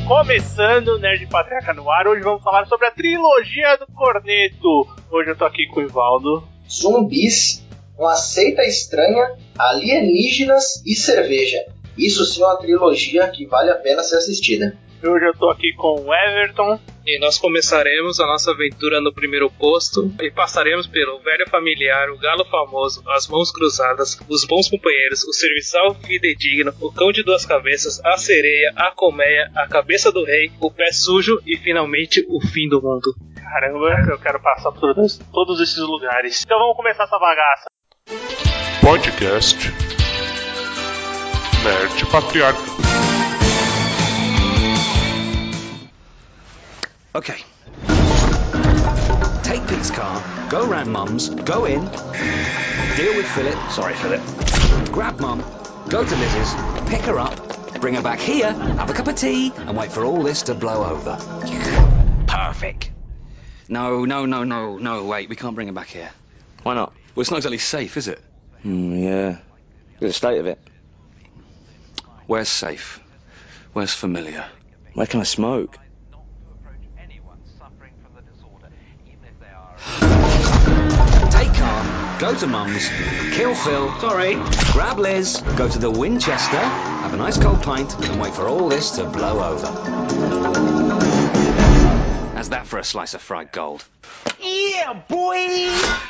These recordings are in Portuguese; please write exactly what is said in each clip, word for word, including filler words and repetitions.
Começando o Nerd Patriarca no ar, hoje vamos falar sobre a trilogia do Corneto. Hoje eu tô aqui com o Ivaldo. Zumbis, uma seita estranha, alienígenas e cerveja. Isso sim é uma trilogia que vale a pena ser assistida. Hoje eu tô aqui com o Everton. E nós começaremos a nossa aventura no primeiro posto e passaremos pelo velho familiar, o galo famoso, as mãos cruzadas, os bons companheiros, o serviçal fidedigno, o cão de duas cabeças, a sereia, a colmeia, a cabeça do rei, o pé sujo e finalmente o fim do mundo. Caramba, eu quero passar por todos, todos esses lugares. Então vamos começar essa bagaça. Podcast Nerd Patriarca. Okay. Take Pete's car, go round Mum's, go in, deal with Philip, sorry Philip, grab Mum, go to Liz's, pick her up, bring her back here, have a cup of tea, and wait for all this to blow over. Perfect. No, no, no, no, no, wait, we can't bring her back here. Why not? Well, it's not exactly safe, is it? Mm, yeah. Look at the state of it. Where's safe? Where's familiar? Where can I smoke? Take car, go to Mum's, kill Phil, sorry, grab Liz, go to the Winchester, have a nice cold pint, and wait for all this to blow over. How's that for a slice of fried gold? Yeah, boy!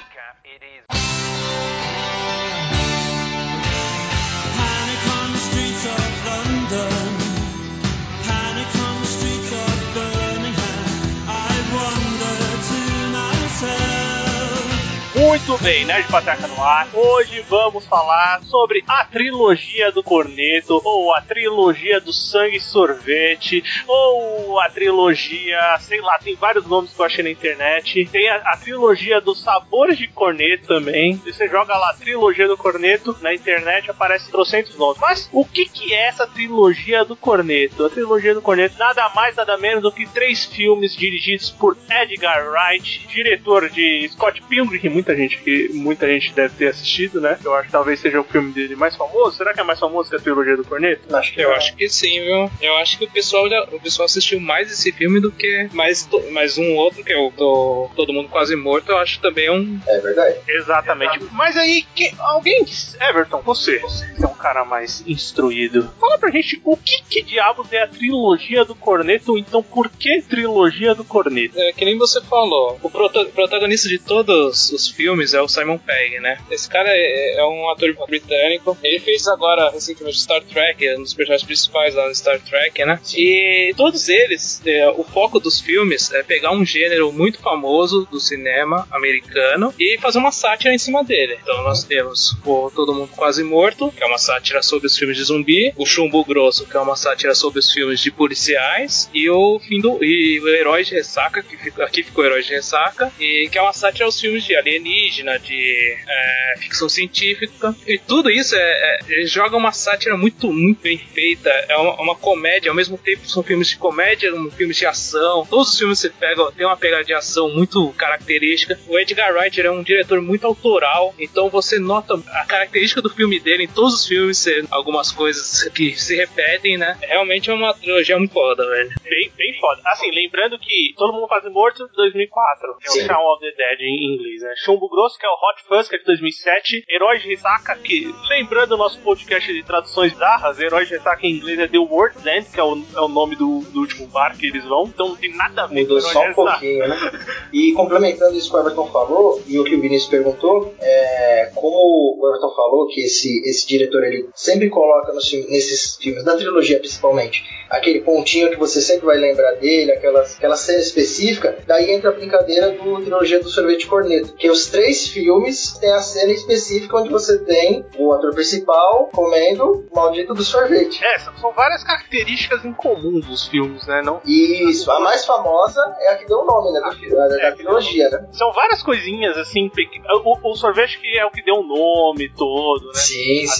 Panic on the streets of London. Panic on the streets of Birmingham. I wonder to myself. Muito bem, Nerd Patriarca no ar. Hoje vamos falar sobre a trilogia do Corneto, ou a trilogia do Sangue Sorvete, ou a trilogia, sei lá, tem vários nomes que eu achei na internet. Tem a, a trilogia dos Sabores de Corneto também. Você joga lá, trilogia do Corneto, na internet aparece trocentos nomes. Mas o que, que é essa trilogia do Corneto? A trilogia do Corneto nada mais, nada menos do que três filmes dirigidos por Edgar Wright, diretor de Scott Pilgrim, que muita gente que muita gente deve ter assistido, né? Eu acho que talvez seja o filme dele mais famoso. Será que é mais famoso que a trilogia do Corneto? Acho que eu é. acho que sim, viu? Eu acho que o pessoal, o pessoal assistiu mais esse filme do que mais, mais um outro, que é o do Todo Mundo Quase Morto. Eu acho também um... É verdade. Exatamente. Exatamente. Mas aí, que, alguém... Everton, você, você que é um cara mais instruído, fala pra gente o que, que diabos é a trilogia do Corneto, então por que trilogia do Corneto? É, que nem você falou, o prota- protagonista de todos os filmes é o Simon Pegg, né? Esse cara é, é um ator britânico. Ele fez agora, recentemente, Star Trek, é um dos personagens principais lá no Star Trek, né? E todos eles, é, o foco dos filmes é pegar um gênero muito famoso do cinema americano e fazer uma sátira em cima dele. Então nós temos o Todo Mundo Quase Morto, que é uma sátira sobre os filmes de zumbi, o Chumbo Grosso, que é uma sátira sobre os filmes de policiais, e o fim do e o Herói de Ressaca, que fica, aqui ficou Herói de Ressaca, e que é uma sátira aos filmes de alienígena, de é, ficção científica, e tudo isso é, é, eles jogam uma sátira muito, muito bem feita, é uma, uma comédia, ao mesmo tempo são filmes de comédia, filmes de ação, todos os filmes você pega, tem uma pegada de ação muito característica. O Edgar Wright é um diretor muito autoral, então você nota a característica do filme dele em todos os filmes, algumas coisas que se repetem, né? Realmente é uma trilogia muito foda, velho. Bem, bem foda. Assim, lembrando que Todo Mundo Quase Morto, dois mil e quatro, que é o Shaun of the Dead em inglês, né? Chumbo Grosso, que é o Hot Fuzz, que é de dois mil e sete. Heróis de Ressaca, que, lembrando o nosso podcast de traduções bizarras, Heróis de Ressaca em inglês é The World's End, que é o, é o nome do, do último bar que eles vão. Então não tem nada a ver Mudou com só um pouquinho, né? E complementando isso que o Everton falou, e o que o Vinícius perguntou, é, como o Everton falou, que esse, esse diretor ele sempre coloca nos filmes, nesses filmes, da trilogia principalmente, aquele pontinho que você sempre vai lembrar dele, aquela, aquela cena específica, daí entra a brincadeira do trilogia do Sorvete Corneto, que os três filmes tem a cena específica onde você tem o ator principal comendo o maldito do sorvete. É, são várias características em comum dos filmes, né? Não... Isso, a mais famosa é a que deu o nome, né, do, da, da é, trilogia, né? São várias coisinhas, assim, o, o sorvete que é o que deu o nome todo, né? Sim, a sim, trilogia.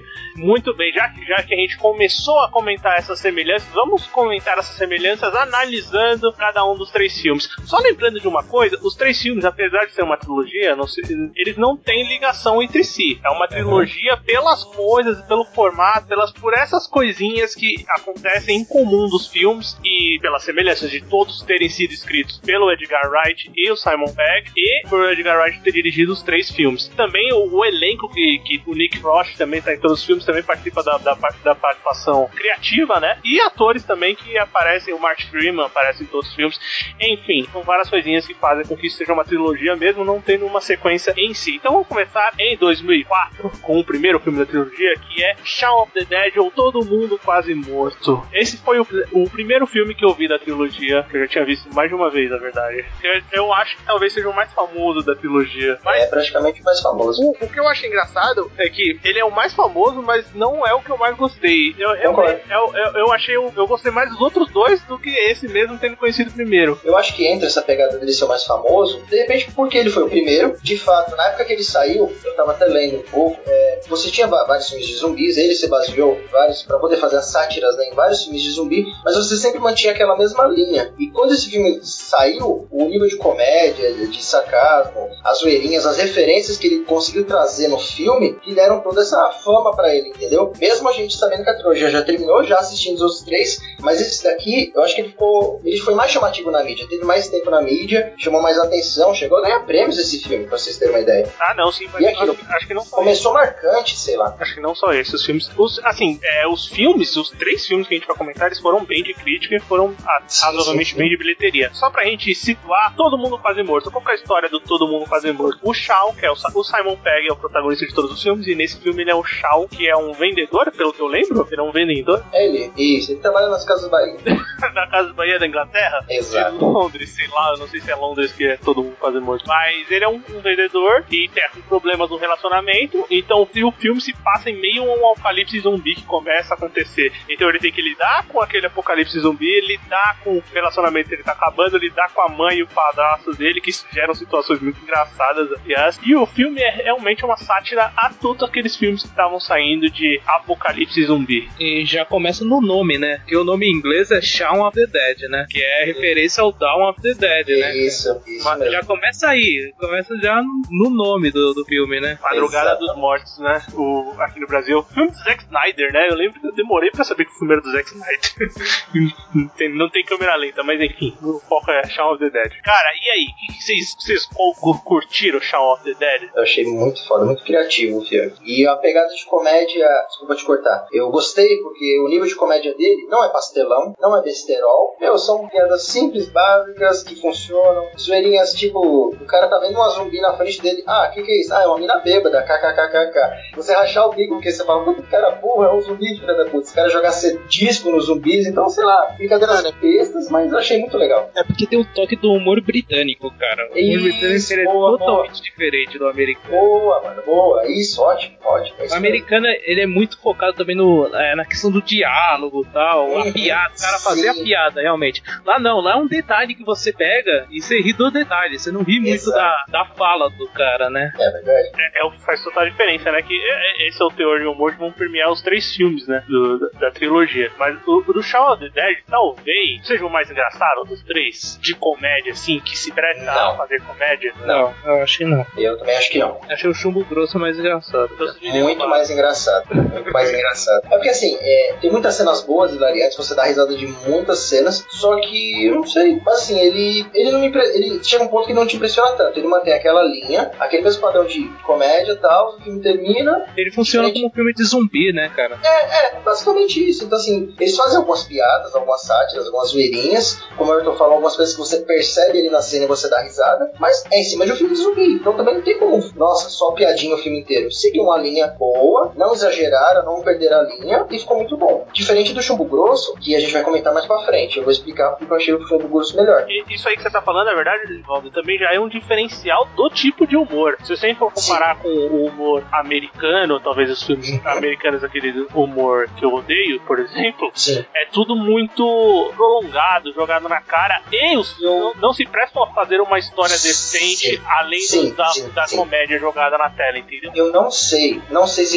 trilogia. Muito bem, já que, já que a gente começou a comentar essas semelhanças, vamos comentar essas semelhanças analisando cada um dos três filmes. Só lembrando de uma coisa, os três filmes, apesar de ser uma trilogia, não sei, eles não têm ligação entre si. É uma trilogia pelas coisas, pelo formato, pelas, por essas coisinhas que acontecem em comum dos filmes e pelas semelhanças de todos terem sido escritos pelo Edgar Wright e o Simon Pegg e por Edgar Wright ter dirigido os três filmes. Também o, o elenco que, que o Nick Frost também está em todos os filmes, também participa da, da, da participação criativa, né? E atores também que aparecem, o Martin Freeman aparece em todos os filmes. Enfim, são várias coisinhas que fazem com que isso seja uma trilogia mesmo não tendo uma sequência em si. Então vamos começar em dois mil e quatro com o primeiro filme da trilogia, que é Shaun of the Dead, ou Todo Mundo Quase Morto. Esse foi o, o primeiro filme que eu vi da trilogia, que eu já tinha visto mais de uma vez, na verdade. Eu, eu acho que talvez seja o mais famoso da trilogia. Mas é praticamente o mais famoso. O, o que eu acho engraçado é que ele é o mais famoso, mas não é o que eu mais gostei. Eu, eu, eu, eu, eu achei, eu, eu gostei mais dos outros dois do que esse mesmo tendo conhecido primeiro. Eu acho que entra essa pegada dele ser o mais famoso, de repente porque ele foi o primeiro. De fato, na época que ele saiu, eu tava até lendo um pouco, é, você tinha vários filmes de zumbis, ele se baseou vários para poder fazer as sátiras, né, em vários filmes de zumbi, mas você sempre mantinha aquela mesma linha. E quando esse filme saiu, o nível de comédia, de sarcasmo, as zoeirinhas, as referências que ele conseguiu trazer no filme, que deram toda essa fama pra ele, entendeu? Mesmo a gente sabendo que a trilogia já terminou, já assistindo os outros três, mas esse daqui, eu acho que ele ficou, ele foi mais chamativo na mídia, teve mais tempo na mídia, chamou mais atenção, chegou a ganhar prêmios esse filme, pra vocês terem uma ideia. Ah, não, sim, mas e aquilo, acho, acho que não só começou esse. marcante, sei lá. Acho que não só esse, os filmes, os, assim, é, os filmes, os três filmes que a gente vai comentar, eles foram bem de crítica e foram ah, razoavelmente bem de bilheteria. Só pra gente situar, Todo Mundo Quase Morto. Qual que é a história do Todo Mundo Quase Morto? O Shaun, que é o, o Simon Pegg, é o protagonista de todos os filmes, e nesse filme ele é o Shaun, que é um vendedor, pelo que eu lembro, ele é um vendedor. É ele, isso, ele trabalha nas Casas Bahia. Na Casa Bahia da Inglaterra? Exato. De Londres, sei lá, eu não sei se é Londres que é Todo Mundo Quase Morto. Mas ele é um, um vendedor e tem problemas no relacionamento, então o filme se passa em meio a um apocalipse zumbi que começa a acontecer. Então ele tem que lidar com aquele apocalipse zumbi, lidar com o relacionamento que ele tá acabando, lidar com a mãe e o padrasto dele, que geram situações muito engraçadas, aliás. E o filme é realmente uma sátira a todos aqueles filmes que estavam saindo de apocalipse zumbi. E já começa no nome, né? Que o nome em inglês é Shaun of the Dead, né? Que é referência ao Dawn of the Dead, né? Isso, isso Mas mesmo. já começa aí, começa já no nome do, do filme, né? Madrugada dos Mortos, né? O, aqui no Brasil. O filme do Zack Snyder, né? Eu lembro que eu demorei pra saber que o filme era do Zack Snyder. não, tem, não tem câmera lenta, mas enfim, o foco é Shaun of the Dead. Cara, e aí? Vocês, vocês curtiram Shaun of the Dead? Eu achei muito foda, muito criativo o filme. E a pegada de comédia, desculpa te cortar, eu gostei porque o nível de comédia dele não é pastelão, não é besterol, meu, são piadas simples, básicas, que funcionam, zoeirinhas tipo, o cara tá vendo uma zumbi na frente dele, ah, o que que é isso? Ah, é uma mina bêbada, kkkk. Você rachar o bico porque você fala, puta, cara burro, é um zumbi, filha da puta. Esse cara jogar disco nos zumbis, então, sei lá, brincadeiras bestas, mas eu achei muito legal. É porque tem um toque do humor britânico, cara. O humor britânico ele é boa, totalmente boa. diferente do americano. Boa, mano, boa. Isso, ótimo, ótimo. É o americano, ele é muito focado também no, é, na questão do diálogo e tal, uhum, a piada, o cara fazer sim. a piada, realmente. Lá não, lá é um detalhe que você pega e você ri do detalhe, você não ri muito da, da fala do cara, né? É verdade. É, é o que faz total diferença, né? Que é, é, esse é o teor de humor que vão permear os três filmes, né? Do, da, da trilogia. Mas o, o do Shaun of the Dead, talvez, seja o mais engraçado dos três, de comédia, assim, que se presta a fazer comédia. Não, eu acho que não. Eu também acho que não. Achei o Chumbo Grosso mais engraçado. Muito mais engraçado. Muito mais engraçado. É porque assim, é, tem muitas cenas boas, hilariantes, você dá risada de muitas cenas, só que, eu não sei, mas assim, ele, ele não me ele chega um ponto que não te impressiona tanto. Ele mantém aquela linha, aquele mesmo padrão de comédia e tal, o filme termina. Ele funciona gente... como um filme de zumbi, né, cara? É, é, basicamente isso. Então assim, eles fazem algumas piadas, algumas sátiras, algumas zoeirinhas, como o Ayrton falou, algumas coisas que você percebe ali na cena e você dá risada, mas é em cima de um filme de zumbi, então também não tem como, nossa, só piadinha o filme inteiro. Seguiu uma linha boa, não exageraram, não perderam a linha e ficou muito bom. Diferente do Chumbo Grosso, que a gente vai comentar mais pra frente, eu vou explicar porque eu achei o Chumbo Grosso melhor. E isso aí que você tá falando, na verdade, Valdo, também já é um diferencial do tipo de humor. Se você for comparar Sim. com o humor americano, talvez os filmes uhum. americanos, aquele humor que eu odeio, por exemplo, Sim. é tudo muito prolongado, jogado na cara, e os filmes não se prestam a fazer uma história decente, sim. além sim, do, da, sim, da sim. comédia jogada na tela, entendeu? Eu não sei, não sei se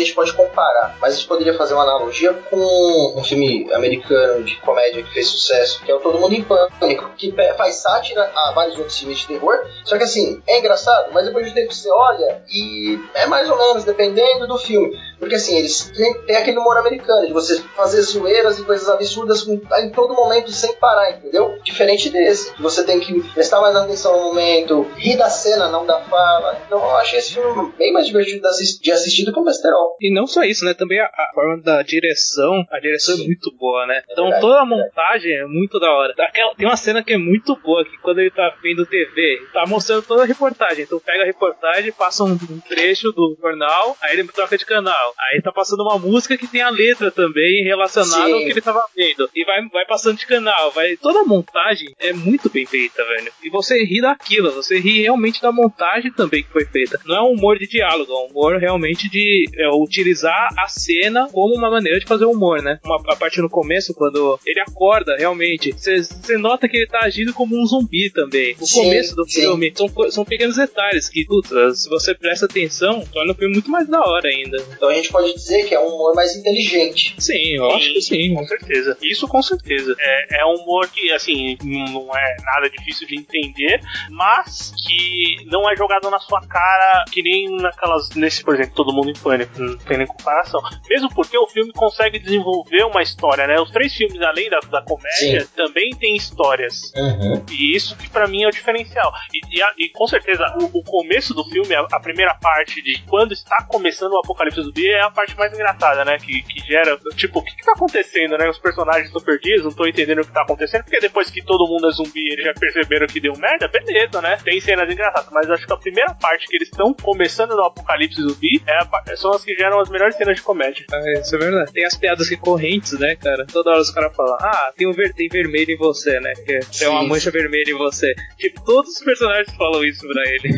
a gente pode comparar, mas a gente poderia fazer uma analogia com um filme americano de comédia que fez sucesso, que é o Todo Mundo em Pânico, que faz sátira a vários outros filmes de terror, só que assim, é engraçado, mas depois de um tempo você olha e é mais ou menos, dependendo do filme. Porque assim, eles têm, têm aquele humor americano de você fazer zoeiras e coisas absurdas com, em todo momento sem parar, entendeu? Diferente desse, que você tem que prestar mais atenção no momento, rir da cena, não da fala. Então eu achei esse filme bem mais divertido de assistir, de assistir do que o Besterol. E não só isso, né? Também a, a forma da direção, a direção Sim. é muito boa, né? É Então verdade, toda a é verdade. montagem é muito da hora. Aquela, tem uma cena que é muito boa, que quando ele tá vendo T V, tá mostrando toda a reportagem. Então pega a reportagem, passa um, um trecho do jornal, aí ele troca de canal. Aí tá passando uma música que tem a letra também relacionada Sim. ao que ele tava vendo. E vai, vai passando de canal. Vai... Toda a montagem é muito bem feita, velho. E você ri daquilo, você ri realmente da montagem também que foi feita. Não é um humor de diálogo, é um humor realmente de é, utilizar a cena como uma maneira de fazer humor, né? Uma, a parte no começo, quando ele acorda, realmente, você nota que ele tá agindo como um zumbi também. O Sim, começo do sim. filme são, são pequenos detalhes que, puta, se você presta atenção, torna o filme muito mais da hora ainda. Então a gente pode dizer que é um humor mais inteligente. Sim, eu acho que sim. Com certeza. Isso com certeza. É, é um humor que, assim, não é nada difícil de entender, mas que não é jogado na sua cara que nem naquelas, nesse, por exemplo, Todo Mundo em Pânico, não tem nem comparação. Mesmo porque o filme consegue desenvolver uma história, né? Os três filmes, além da, da comédia, Sim. também tem histórias. Uhum. E isso que pra mim é o diferencial. E, e, a, e com certeza, o, o começo do filme, a, a primeira parte de quando está começando o apocalipse zumbi é a parte mais engraçada, né? Que, que gera, tipo, o que, que tá acontecendo, né? Os personagens estão perdidos, não estão entendendo o que tá acontecendo, porque depois que todo mundo é zumbi, eles já perceberam que deu merda, beleza, né? Tem cenas engraçadas, mas eu acho que a primeira parte que eles estão começando no apocalipse zumbi é a, são as que geram as melhores cenas de comédia. É, isso é verdade. Tem as piadas recorrentes, né, cara? Toda hora os caras falam, ah, tem um ver- tem vermelho em você, né? Que tem uma Sim. mancha vermelha em você. Tipo, todos os personagens falam isso pra ele.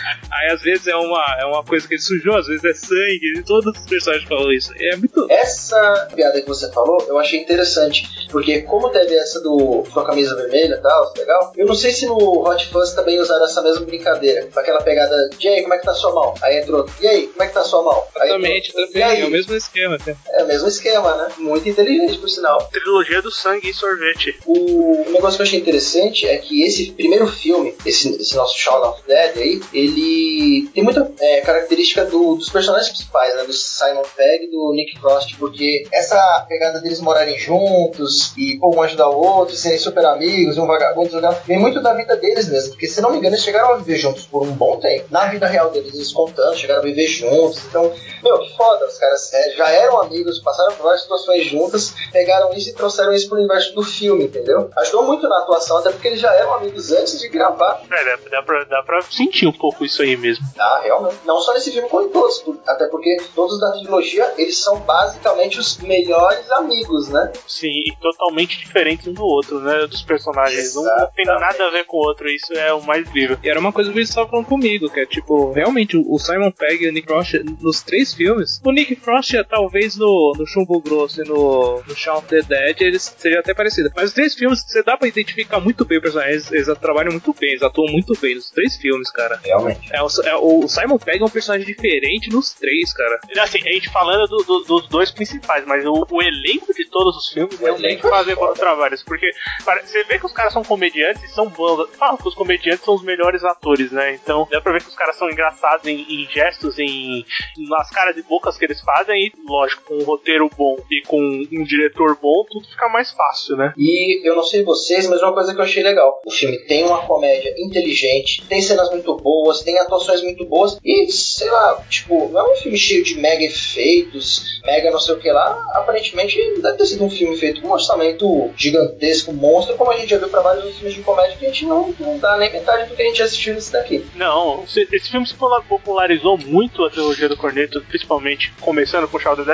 Aí às vezes é uma, é uma coisa que ele sujou, às vezes é sangue, e todos os personagens falam isso. É muito... Essa piada que você falou, eu achei interessante, porque como teve essa do sua camisa vermelha e tal, legal, eu não sei se no Hot Fuzz também usaram essa mesma brincadeira, com aquela pegada, e aí, como é que tá a sua mão? Aí entrou, e aí, como é que tá a sua mão? Aí Exatamente, entrou, também, "E aí?" é o mesmo esquema, cara. É o mesmo esquema, né? Muito inteligente, por sinal. Trilogia do sangue e sorvete. O negócio que eu achei interessante é que esse primeiro filme, esse, esse nosso Shaun of the Dead aí, ele tem muita é, característica do, dos personagens principais, né? Do Simon Pegg e do Nick Frost, porque essa pegada deles morarem juntos e pô, um ajudar o outro, serem super amigos, um vagabundo jogar, vem muito da vida deles mesmo, porque se não me engano eles chegaram a viver juntos por um bom tempo. Na vida real deles, eles contando, chegaram a viver juntos, então, meu, que foda, os caras é, já eram amigos, passaram por várias situações juntas, pegaram isso e trouxeram isso pro universo do filme, entendeu? Ajudou muito na atuação, até porque eles já eram amigos antes de gravar. É, dá, dá, pra, dá pra sentir um pouco isso aí mesmo. Ah, realmente. Não só nesse filme, como em todos, por, até porque todos da trilogia, eles são basicamente os melhores amigos, né? Sim, e totalmente diferentes um do outro, né? Dos personagens. Um não tem nada a ver com o outro, isso é o mais incrível. E era uma coisa que eles estavam falando comigo, que é tipo, realmente, o Simon Pegg e o Nick Frost, nos três filmes, o Nick Frost, talvez no, no Chumbo Grosso e no, no Shaun of the Dead, eles sejam até parecidos. Mas os três filmes, você dá pra identificar muito bem o personagem, eles, eles trabalham muito bem, eles atuam muito bem nos três filmes, cara. Realmente. É, o, é, o Simon Pegg é um personagem diferente nos três, cara. Assim, a gente falando do, do, dos dois principais, mas o, o elenco de todos os filmes O realmente elenco é fazem foda. bons trabalhos. Porque para, você vê que os caras são comediantes e são bons. Fala que os comediantes são os melhores atores, né? Então dá pra ver que os caras são engraçados em, em gestos, em nas caras e bocas que eles fazem. E, lógico, com um roteiro bom e com um diretor bom, tudo fica mais fácil, né? E eu não sei vocês, mas uma coisa que eu achei legal. O filme tem uma comédia inteligente, tem cenas muito boas, tem atuações muito boas. E, sei lá, tipo, não é um filme cheio de mega efeitos, mega não sei o que lá. Aparentemente deve ter sido um filme feito com um orçamento gigantesco, monstro, como a gente já viu pra vários filmes de comédia que a gente não, não dá nem metade do que a gente assistiu nesse daqui. Não, esse filme se popularizou muito a trilogia do Cornetto, principalmente começando com o Shaun of the Dead pela internet.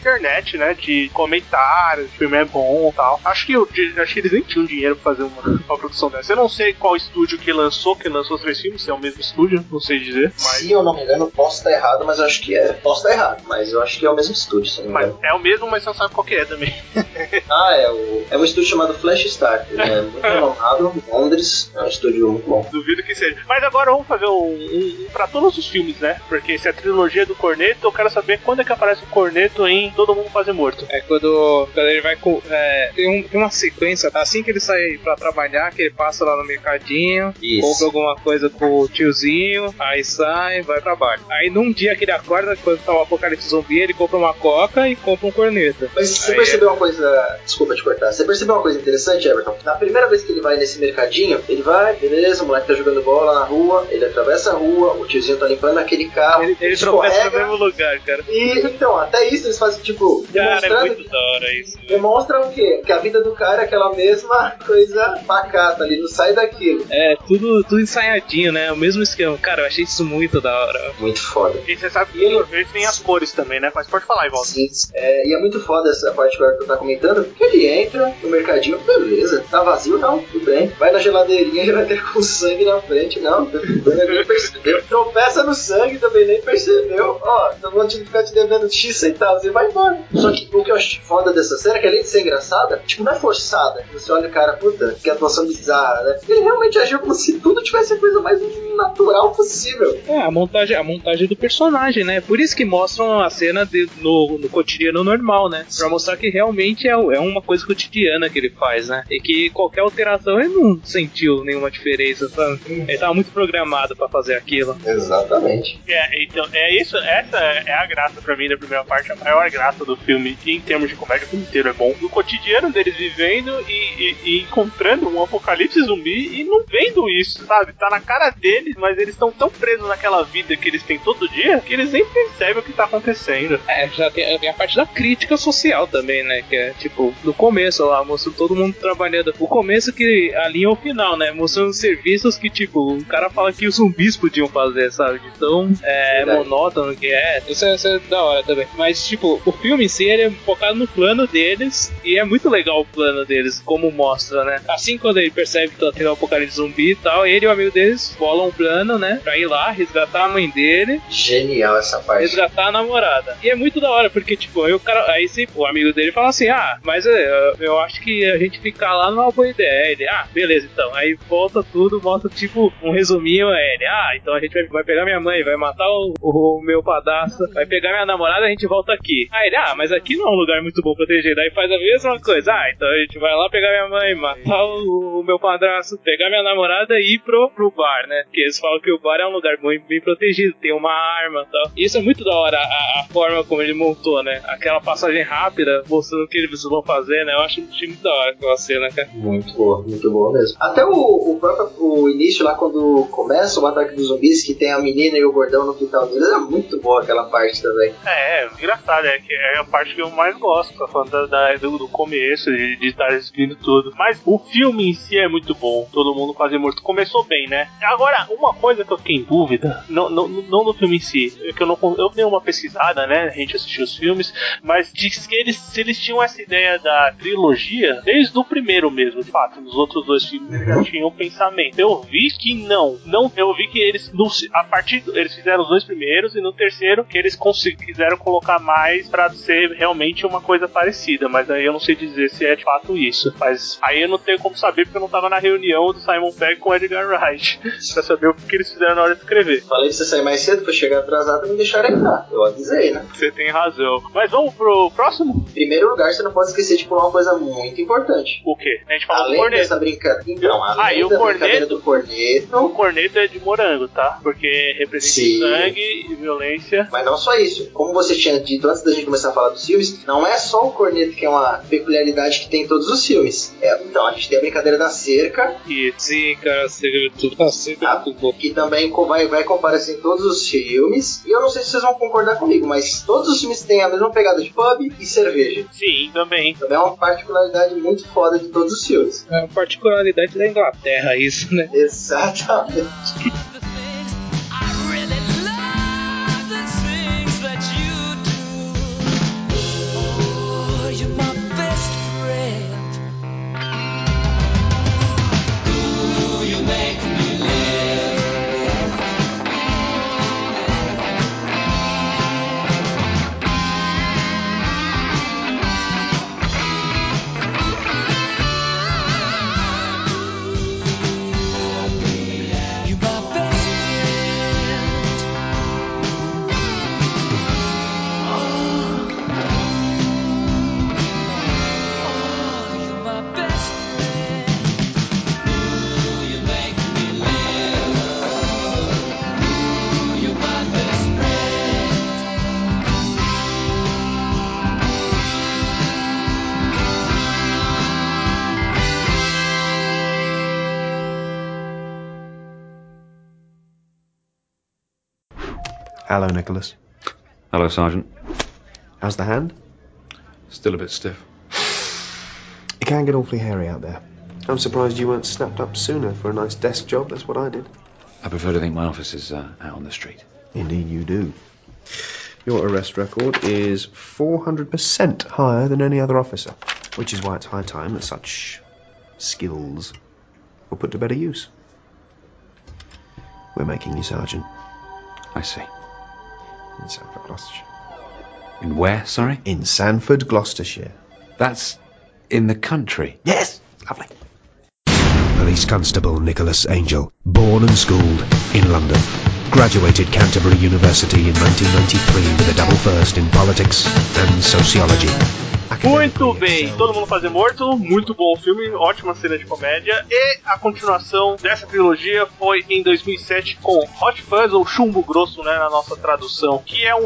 internet, né? De comentários, o filme é bom e tal. Acho que, eu, acho que eles nem tinham dinheiro pra fazer uma, uma produção dessa. Eu não sei qual estúdio que lançou, que lançou os três filmes, se é o mesmo estúdio, não sei dizer. Mas... Se eu não me engano, posso estar errado, mas eu acho que é. Posso estar errado, mas eu acho que é o mesmo estúdio, se não me mas engano. é o mesmo, mas você não sabe qual que é também. Ah, é, o, é um estúdio chamado Flash Star. Ele é muito renomado, em Londres, é um estúdio muito bom. Duvido que seja. Mas agora vamos fazer um, um, um pra todos os filmes, né? Porque se é a trilogia do Corneto, eu quero saber quando é que aparece o Corneto em Todo Mundo Quase Morto. É quando, quando ele vai com. É, tem, um, tem uma sequência, assim que ele sai pra trabalhar, que ele passa lá no mercadinho, Isso. compra alguma coisa com o tiozinho, aí sai, vai pra baixo. Aí num dia que ele acorda, quando tá o apocalipse zumbi, ele compra uma coca e compra um corneta. Mas você aí percebeu é... uma coisa. Desculpa te cortar. Você percebeu uma coisa interessante, Everton? Na primeira vez que ele vai nesse mercadinho, ele vai, beleza, o moleque tá jogando bola na rua, ele atravessa a rua, o tiozinho tá limpando aquele carro. Ele, ele tropeça no mesmo lugar, cara. E então, até isso eles fazem, tipo, Cara, é muito que, da hora isso. demonstram o quê? Que a vida do cara é aquela mesma coisa pacata ali, não sai daquilo. É, tudo, tudo ensaiadinho, né? O mesmo esquema. Cara, eu achei isso muito da hora. Muito foda. E você sabe que o sorvete tem as cores também, né? Mas pode falar, Ivaldo. Sim, é, e é muito foda essa parte que o Arthur tá comentando, que ele entra no mercadinho, beleza, tá vazio, não, tudo bem. Vai na geladeirinha, geladeira com sangue na frente, não, nem percebeu. Tropeça no sangue, também nem percebeu. Ó, então vou te ficar te devendo X centavos e vai embora. Só que o que eu acho foda dessa cena é que além de ser engraçada, tipo, não é forçada. Você olha o cara, puta, que atuação bizarra, né? Ele realmente agiu como se tudo tivesse a coisa mais natural possível. É, a montagem, a montagem do personagem, né? Por isso que mostram a cena de, no, no cotidiano normal, né? Pra mostrar que realmente é, é uma coisa cotidiana que ele faz, né? E que qualquer alteração ele não sentiu nenhuma diferença, sabe? Ele tava muito programado pra fazer aquilo. Exatamente. É, então, é isso, essa é a graça pra mim da primeira parte, a maior graça do filme, em termos de comédia, o filme inteiro é bom. O cotidiano deles vivendo e, e, e encontrando um apocalipse zumbi e não vendo isso, sabe? Tá na cara deles, mas eles estão tão presos naquela vida que eles têm todo dia que eles nem percebem o que tá acontecendo. É, já tem, tem a parte da crítica social também, né? Que é tipo, no começo lá, mostrando todo mundo trabalhando. O começo que ali é o final, né? Mostrando serviços que, tipo, o cara fala que os zumbis podiam fazer, sabe? De tão é, monótono que é. Isso, é. isso é da hora também. Mas, tipo, o filme em si, ele é focado no plano deles e é muito legal o plano deles, como mostra, né? Assim, quando ele percebe que tá tendo um apocalipse zumbi e tal, ele e o amigo deles bolam um plano, né? Pra ir lá, resgatar a mãe dele. Genial essa parte. Resgatar a namorada. E é muito da hora, porque, tipo, aí o cara, aí sim, o amigo dele fala assim, ah, mas eu, eu acho que a gente ficar lá não é uma boa ideia. Ele, ah, beleza, então. Aí volta tudo, mostra, tipo, um resuminho, aí ele, ah, então a gente vai, vai pegar minha mãe, vai matar o, o meu padrasto, vai pegar minha namorada, a gente volta aqui. Aí ele, ah, mas aqui não é um lugar muito bom proteger. Daí faz a mesma coisa, ah, então a gente vai lá pegar minha mãe, matar o, o meu padrasto, pegar minha namorada e ir pro, pro bar, né? Porque eles falam que o bar é um lugar bem, bem protegido, tem uma arma e tal. E isso é muito da hora, a, a forma como ele montou, né? Aquela passagem rápida, mostrando o que eles vão fazer, né? Eu acho muito da hora aquela cena, cara. Muito boa, muito boa mesmo. Até o, o próprio o início lá, quando começa o ataque dos zumbis, que tem a menina e o gordão no quintal deles, é muito boa aquela parte também. É, é engraçado, é que é a parte que eu mais gosto, tá falando da, da, do, do começo, de, de estar escrito tudo. Mas o filme em si é muito bom, Todo Mundo Quase Morto. Começou bem, né? Agora, uma coisa que eu fiquei em dúvida, não, não, não no filme em si, é que eu não eu dei uma pesquisada, né? A gente assistiu os filmes, mas diz que eles, se eles tinham essa ideia da trilogia desde o primeiro mesmo, de fato, nos outros dois filmes eles já tinham pensamento. Eu vi que não, não eu vi que eles, no, a partir do, eles fizeram os dois primeiros e no terceiro que eles quiseram colocar mais pra ser realmente uma coisa parecida, mas aí eu não sei dizer se é de fato isso. Mas aí eu não tenho como saber porque eu não tava na reunião do Simon Pegg com o Edgar Wright pra saber o que eles fizeram na hora de escrever. Falei pra você sair mais cedo, pra chegar atrasado e me deixaram entrar. Eu avisei, né? Você tem razão. Mas vamos pro próximo? Em primeiro lugar, você não pode esquecer de pular uma coisa muito importante. O quê? A gente falou além do corneto. Dessa brincadeira. Então, além ah, e o da corneto, brincadeira do corneto. O corneto é de morango, tá? Porque representa Sim. sangue e violência. Mas não só isso. Como você tinha dito antes da gente começar a falar dos filmes, não é só o corneto que é uma peculiaridade que tem em todos os filmes. É, então, a gente tem a brincadeira da cerca. E sim, cara, a cerca, a cerca ah, que também vai, vai comparecer em todos os filmes. E eu não sei se vocês vão concordar comigo, mas todos os filmes têm a mesma pegada de pub e cerveja. Sim, também. Também é uma particularidade muito foda de todos os filmes. É uma particularidade da Inglaterra, isso, né? Exatamente. Hello, Nicholas. Hello, Sergeant. How's the hand? Still a bit stiff. It can get awfully hairy out there. I'm surprised you weren't snapped up sooner for a nice desk job. That's what I did. I prefer to think my office is uh, out on the street. Indeed you do. Your arrest record is four hundred percent higher than any other officer, which is why it's high time that such skills were put to better use. We're making you sergeant. I see. In Sanford, Gloucestershire. In where, sorry? In Sanford, Gloucestershire. That's in the country? Yes! Lovely. Police Constable Nicholas Angel, born and schooled in London. Graduated Canterbury University in nineteen ninety-three with a double first in politics and sociology. Muito bem, Todo Mundo Quase Morto, muito bom filme, ótima cena de comédia. E a continuação dessa trilogia foi em dois mil e sete com Hot Fuzz, ou Chumbo Grosso, né, na nossa tradução, que é um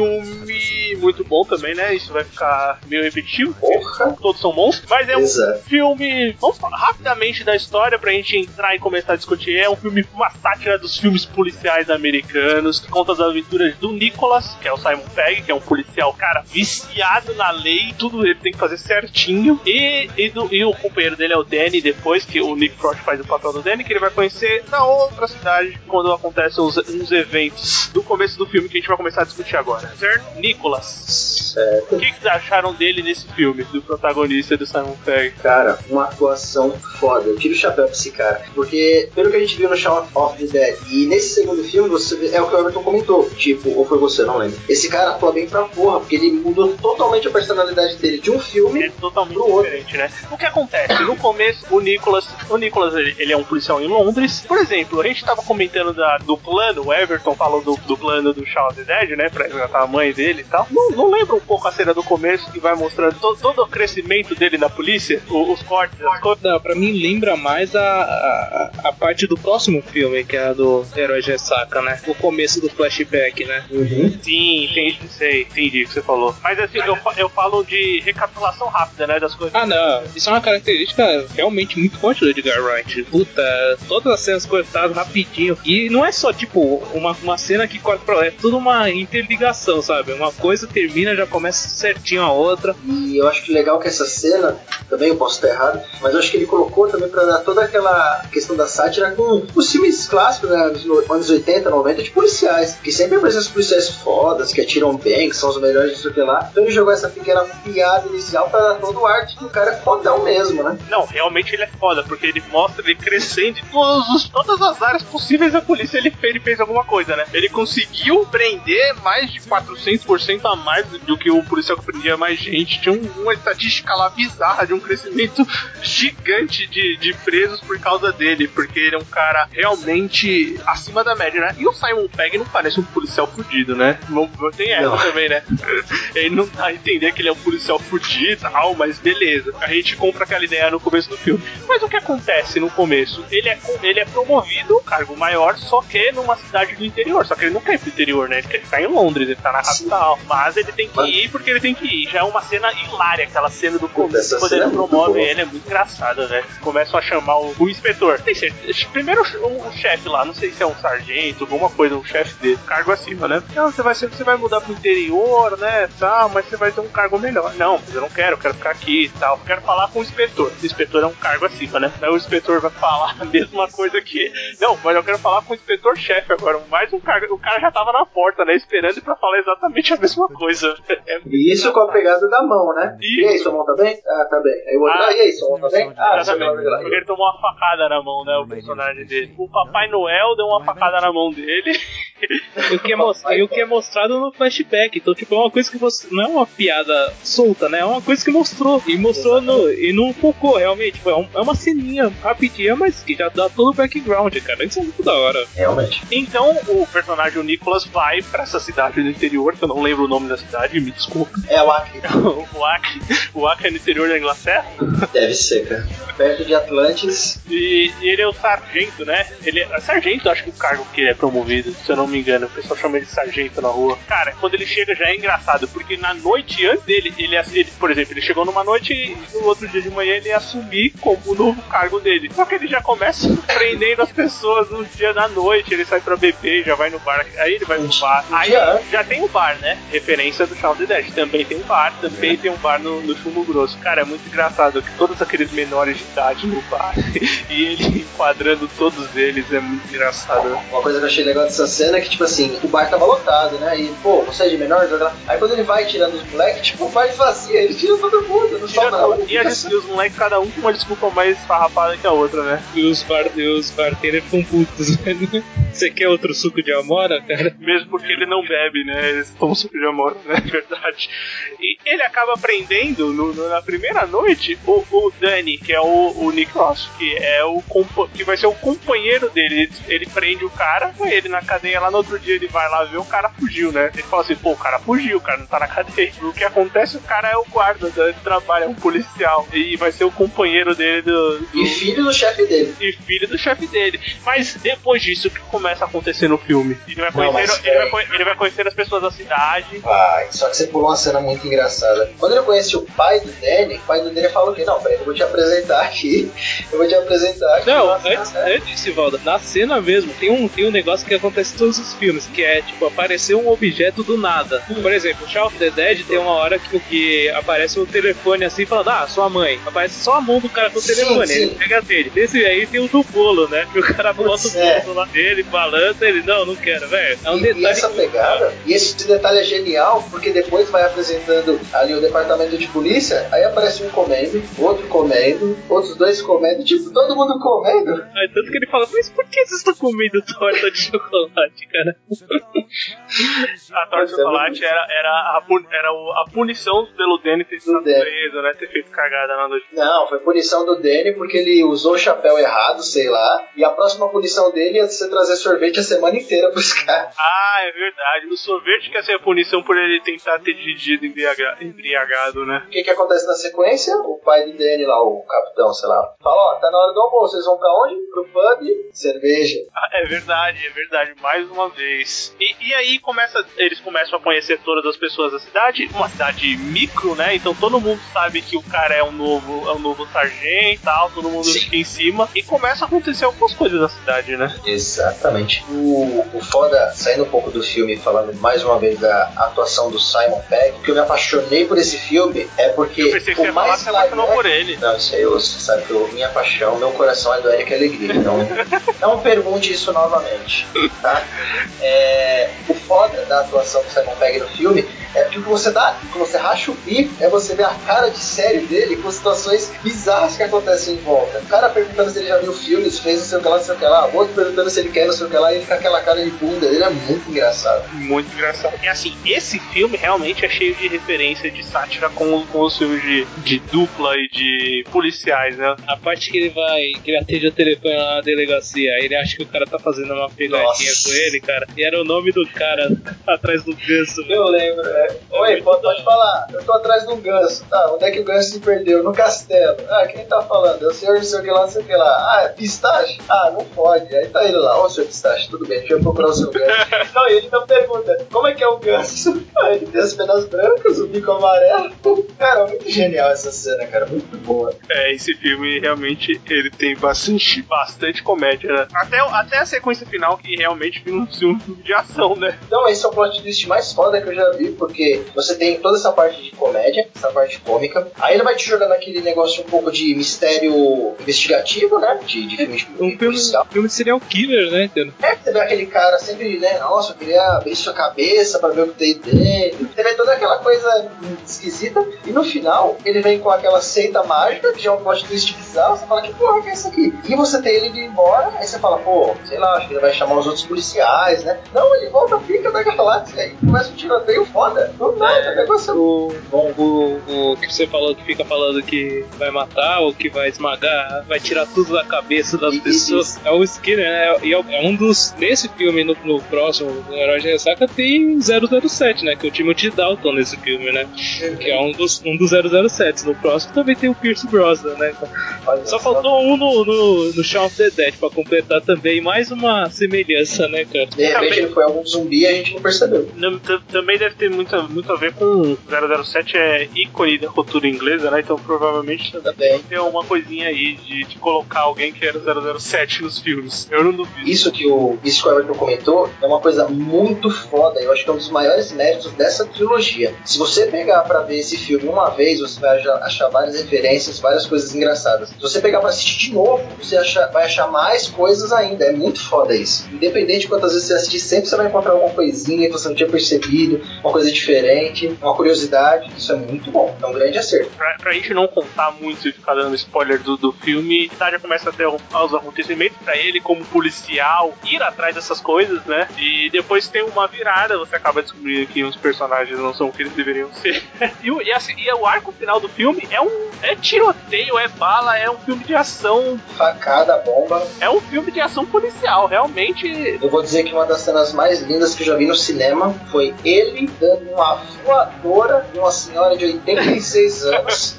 filme muito bom também, né, isso vai ficar meio repetitivo, Porra. Todos são bons, mas é um Exato. filme, vamos falar rapidamente da história pra gente entrar e começar a discutir. É um filme, uma sátira dos filmes policiais americanos, que conta as aventuras do Nicholas, que é o Simon Pegg, que é um policial, cara, viciado na lei, tudo ele tem que fazer certinho, e, e, do, e o companheiro dele é o Danny, depois que o Nick Frost faz o papel do Danny, que ele vai conhecer na outra cidade quando acontecem uns, uns eventos do começo do filme que a gente vai começar a discutir agora, certo? Nicholas, certo. O que, que vocês acharam dele nesse filme, do protagonista do Simon Pegg? Cara, uma atuação foda. Eu tiro o chapéu pra esse cara. Porque, pelo que a gente viu no Shaun of the Dead, e nesse segundo filme, você vê, é o que o Everton comentou. Tipo, ou foi você, não lembro. Esse cara atua bem pra porra, porque ele mudou totalmente a personalidade dele de um filme é totalmente pro outro. diferente, né? O que acontece? No começo, o Nicholas, o Nicholas ele, ele é um policial em Londres. Por exemplo, a gente tava comentando da, do plano, o Everton falou do, do plano do Shaun of the Dead, né? Pra resgatar a mãe dele e tal. Não, não lembra um pouco a cena do começo que vai mostrando to, todo o crescimento dele na polícia? O, os cortes, as coisas? Não, pra mim lembra mais a, a, a parte do próximo filme, que é a do Herói de Ressaca, né? O começo do flashback, né? Uhum. Sim, entendi, sei, entendi o que você falou. Mas assim, eu, eu falo de recapitulação rápida, né, das coisas. Ah, não. Isso é uma característica realmente muito forte do Edgar Wright. Puta, todas as cenas cortadas rapidinho. E não é só, tipo, uma, uma cena que corta pra lá. É tudo uma interligação, sabe? Uma coisa termina, já começa certinho a outra. E eu acho que legal que essa cena, também eu posso estar errado, mas eu acho que ele colocou também pra dar toda aquela questão da sátira com os filmes clássicos, né, nos anos oitenta, noventa, de policiais, que sempre aparecem os policiais fodas, que atiram bem, que são os melhores, não sei o que lá. Então ele jogou essa pequena piada inicial pra dar todo o arte que o cara é fodão mesmo, né? Não, realmente ele é foda, porque ele mostra ele crescendo em todos os, todas as áreas possíveis da polícia. Ele fez, ele fez alguma coisa, né? Ele conseguiu prender mais de quatrocentos por cento a mais do que o policial que prendia mais gente. Tinha um, uma estatística lá bizarra de um crescimento gigante de, de presos por causa dele, porque ele é um cara realmente acima da média, né? E o Simon Pegg não parece um policial fudido, né? Tem essa também, né? Ele não dá a entender que ele é um policial fudido e tal, mas beleza. A gente compra aquela ideia no começo do filme. Mas o que acontece no começo? Ele é, ele é promovido, cargo maior, só que numa cidade do interior. Só que ele não quer ir pro interior, né? Ele quer ficar em Londres, ele tá na capital. Mas ele tem que ir porque ele tem que ir. Já é uma cena hilária, aquela cena do começo, quando ele promove ele, é muito engraçada, né? Começam a chamar o, o inspetor. Tem certeza? Primeiro o, o chefe lá, não sei se é um sargento, alguma coisa, um chefe dele, cargo acima, né? Não, você vai, você vai mudar pro interior, né? Tal, mas você vai ter um cargo melhor. Não, mas eu não quero, eu quero ficar aqui e tal. Eu quero falar com o inspetor. O inspetor é um cargo acima, né? Aí o inspetor vai falar a mesma coisa que. Não, mas eu quero falar com o inspetor-chefe agora. Mais um cargo. O cara já tava na porta, né? Esperando pra falar exatamente a mesma coisa. É e isso com a pegada da mão, né? Isso. E aí, sua mão tá bem? Ah, tá bem. Aí o outro, ah, ah e aí, sua mão tá bem? Ah, exatamente. Porque ele tomou uma facada na mão, né? O personagem dele. O Papai Noel deu uma facada na mão dele. E o que é, mostrado, e o que é mostrado no flashback. Então, tipo, é uma coisa que você. Não é uma piada solta, né? É uma coisa que mostrou. E mostrou no, e não focou, realmente. Tipo, é, um, é uma ceninha rapidinha, mas que já dá todo o background, cara. Isso é muito da hora. Realmente. Então, o personagem, o Nicholas, vai pra essa cidade do interior, que eu não lembro o nome da cidade, me desculpe. É o Acre. o Acre. O Acre é no interior da Inglaterra? Deve ser, cara. Perto de Atlantis. E, e ele é o sargento, né? Ele é sargento, acho que o cargo que ele é promovido, se eu não me me engano. O pessoal chama ele de sargento na rua. Cara, quando ele chega já é engraçado, porque na noite antes dele, ele, ele por exemplo, ele chegou numa noite e no outro dia de manhã ele ia assumir como o novo cargo dele. Só que ele já começa prendendo as pessoas no dia da noite, ele sai pra beber, já vai no bar, aí ele vai no bar. Aí já tem o bar, né? Referência do Shaun of the Dead. Também tem um bar, também tem um bar no, no Chumbo Grosso. Cara, é muito engraçado que todos aqueles menores de idade no bar e ele enquadrando todos eles é muito engraçado. Uma coisa que eu achei legal dessa cena é que, tipo assim, o bar tava lotado, né? E, pô, você é de menor, joga lá. Aí quando ele vai tirando os moleques, tipo, o bar esvazia, ele tira todo mundo, não sobra nada. E, e os moleques, cada um com uma desculpa mais farrapada que a outra, né? E os, bar, e os bartenders ficam putos, velho. Você quer outro suco de amora, cara? Mesmo porque ele não bebe, né? Eles tomam suco de amora, né? É verdade. E ele acaba prendendo, no, no, na primeira noite, o, o Danny, que é o, o Nick Ross, que é o que vai ser o companheiro dele. Ele, ele prende o cara, ele na cadeia, lá no outro dia ele vai lá ver, o cara fugiu, né? Ele fala assim, pô, o cara fugiu, o cara não tá na cadeia. O que acontece, o cara é o guarda, ele trabalha, é um policial. E vai ser o companheiro dele do... do... E filho do chefe dele. E filho do chefe dele. Mas depois disso, o que começa a acontecer no filme? Ele vai conhecer, não, ele, vai, ele vai conhecer as pessoas da cidade. Ah, só que você pulou uma cena muito engraçada. Quando ele conhece o pai do Danny, o pai do Danny falou que não, peraí, eu vou te apresentar aqui. Eu vou te apresentar aqui. Não, antes, antes, Sivalda, na cena mesmo, tem um, tem um negócio que acontece em todos os filmes, que é, tipo, aparecer um objeto do nada. Hum. Por exemplo, Shaun of the Dead tem uma hora que, que aparece um telefone assim, falando, ah, sua mãe. Aparece só a mão do cara com o telefone, sim, sim. Ele pega dele. Desse aí tem o do bolo, né? Que o cara bota o bolo lá dele, balança, ele, não, não quero, velho. É um e, detalhe. E essa pegada, e esse detalhe é genial, porque depois vai apresentando ali o departamento de polícia, aí aparece um comendo, outro comendo, outros dois comendo, tipo, todo mundo comendo. É, tanto que ele fala, mas por que vocês estão comendo torta de chocolate, cara? A torta de chocolate era, era, a, era a punição pelo Danny ter sido preso, né? Ter feito cagada na noite. Não, foi punição do Danny porque ele usou o chapéu errado, sei lá, e a próxima punição dele ia ser trazer sorvete a semana inteira pros caras. Ah, é verdade. O sorvete que ia ser a punição por ele tentar ter dirigido embriagado, né? O que que acontece na sequência? O pai do Danny lá, o capitão, sei lá, fala, ó, tá na hora do almoço, vocês vão pra onde? Pro pub, cerveja. Ah, é verdade, é verdade, mais uma vez. E, e aí começa, eles começam a conhecer todas as pessoas da cidade, uma cidade micro, né? Então todo mundo sabe que o cara é um novo, é um novo sargento e tal, todo mundo Sim. fica em cima e começa a acontecer algumas coisas na cidade, né? Exatamente. O, o foda, saindo um pouco do filme, falando mais uma vez da atuação do Simon Pegg, que eu me apaixonei por esse filme é porque... Eu pensei que você ia falar que você apaixonou por ele. Não, isso aí, você sabe que eu, minha paixão, meu coração é do Eric Alegria, então não pergunte isso novamente, tá? É, o foda da atuação do Simon Pegg no filme é porque o que você dá, o que você racha o bico é você ver a cara de sério dele com situações bizarras que acontecem em volta. O cara perguntando se ele já viu filmes, fez não sei o que lá, não sei o que lá, o outro perguntando se ele quer não sei o que lá, e ele com aquela cara de bunda, ele é muito engraçado. Muito engraçado. E assim, esse filme realmente é cheio de referência de sátira com, com os filmes de, de dupla e de policiais, né? A parte que ele vai, que ele atende o telefone lá na delegacia, ele acha que o cara tá fazendo uma pegadinha Nossa. com ele, cara, e era o nome do cara atrás do ganso. Eu lembro, é. Oi, pode, pode falar, eu tô atrás de um ganso. Tá, onde é que o ganso se perdeu? No castelo. Ah, quem tá falando? É o senhor não sei o que lá, não sei o que lá. Ah, é pistache? Ah, não pode. Aí tá ele lá, ô senhor pistache, tudo bem, deixa eu procurar o seu ganso. Não, e ele não pergunta, como é que é o ganso? Ah, ele tem as penas brancas, o bico amarelo. Cara, muito genial essa cena, cara, muito boa. É, esse filme realmente, ele tem bastante, bastante comédia, né? Até, até a sequência final, que realmente vira um filme de ação, né? Então, esse é o plot twist mais foda que eu já vi, porque você tem toda essa parte de comédia, essa parte cômica, aí ele vai te jogando aquele negócio um pouco de mistério investigativo, né? De, de filme de um filme, filme de serial killer, né? Entendo. É, você vê aquele cara sempre, né? Nossa, eu queria abrir sua cabeça pra ver o que tem dentro. Você vê toda aquela coisa esquisita, e no final ele vem com aquela seita mágica, que já é um plot twist bizarro, você fala, que porra que é isso aqui? E você tem ele de ir embora, aí você fala, pô, sei lá, acho que ele vai chamar os outros policiais, né? Não, ele volta, fica da galáxia, aí começa um tiroteio foda. Não nada, o negócio. O, bom, o, o que você falou, que fica falando que vai matar ou que vai esmagar, vai tirar tudo da cabeça das isso, pessoas. Isso. É o Skinner, né? E é um dos. Nesse filme, no, no próximo, no Herói de Ressaca, tem zero zero sete, né? Que é o Timothy Dalton nesse filme, né? Uhum. Que é um dos, um dos zero zero sete. No próximo também tem o Pierce Brosnan, né? Olha Só faltou um no, no, no Shaun of the Dead pra completar também. Mais uma semelhança, né, cara? De repente ele foi algum zumbi e a gente não percebeu. Não, t- Também deve ter muito, muito a ver com zero zero sete, é ícone da cultura inglesa, né? Então provavelmente Também. tem uma coisinha aí de, de colocar alguém que era zero zero sete nos filmes. Eu não duvido. Isso que o, isso que o Everton comentou é uma coisa muito foda. Eu acho que é um dos maiores méritos dessa trilogia. Se você pegar pra ver esse filme uma vez, você vai achar várias referências, várias coisas engraçadas. Se você pegar pra assistir de novo, você acha, vai achar mais coisas ainda. É muito foda isso. Independente de quantas vezes você assistir, sempre você vai encontrar alguma coisinha que você não tinha percebido, uma coisa diferente, uma curiosidade. Isso é muito bom. É um grande acerto. Pra, pra gente não contar muito e ficar dando spoiler do, do filme, tá, já começa a ter os acontecimentos pra ele, como policial, ir atrás dessas coisas, né? E depois tem uma virada, você acaba descobrindo que os personagens não são o que eles deveriam ser. e, o, e, assim, e o arco final do filme é um é tiroteio, é bala, é um filme de ação. Facada, bomba. É um filme de ação policial, realmente. Eu vou dizer que uma das cenas mais lindas que eu já vi no cinema foi ele dando uma voadora de uma senhora de oitenta e seis anos,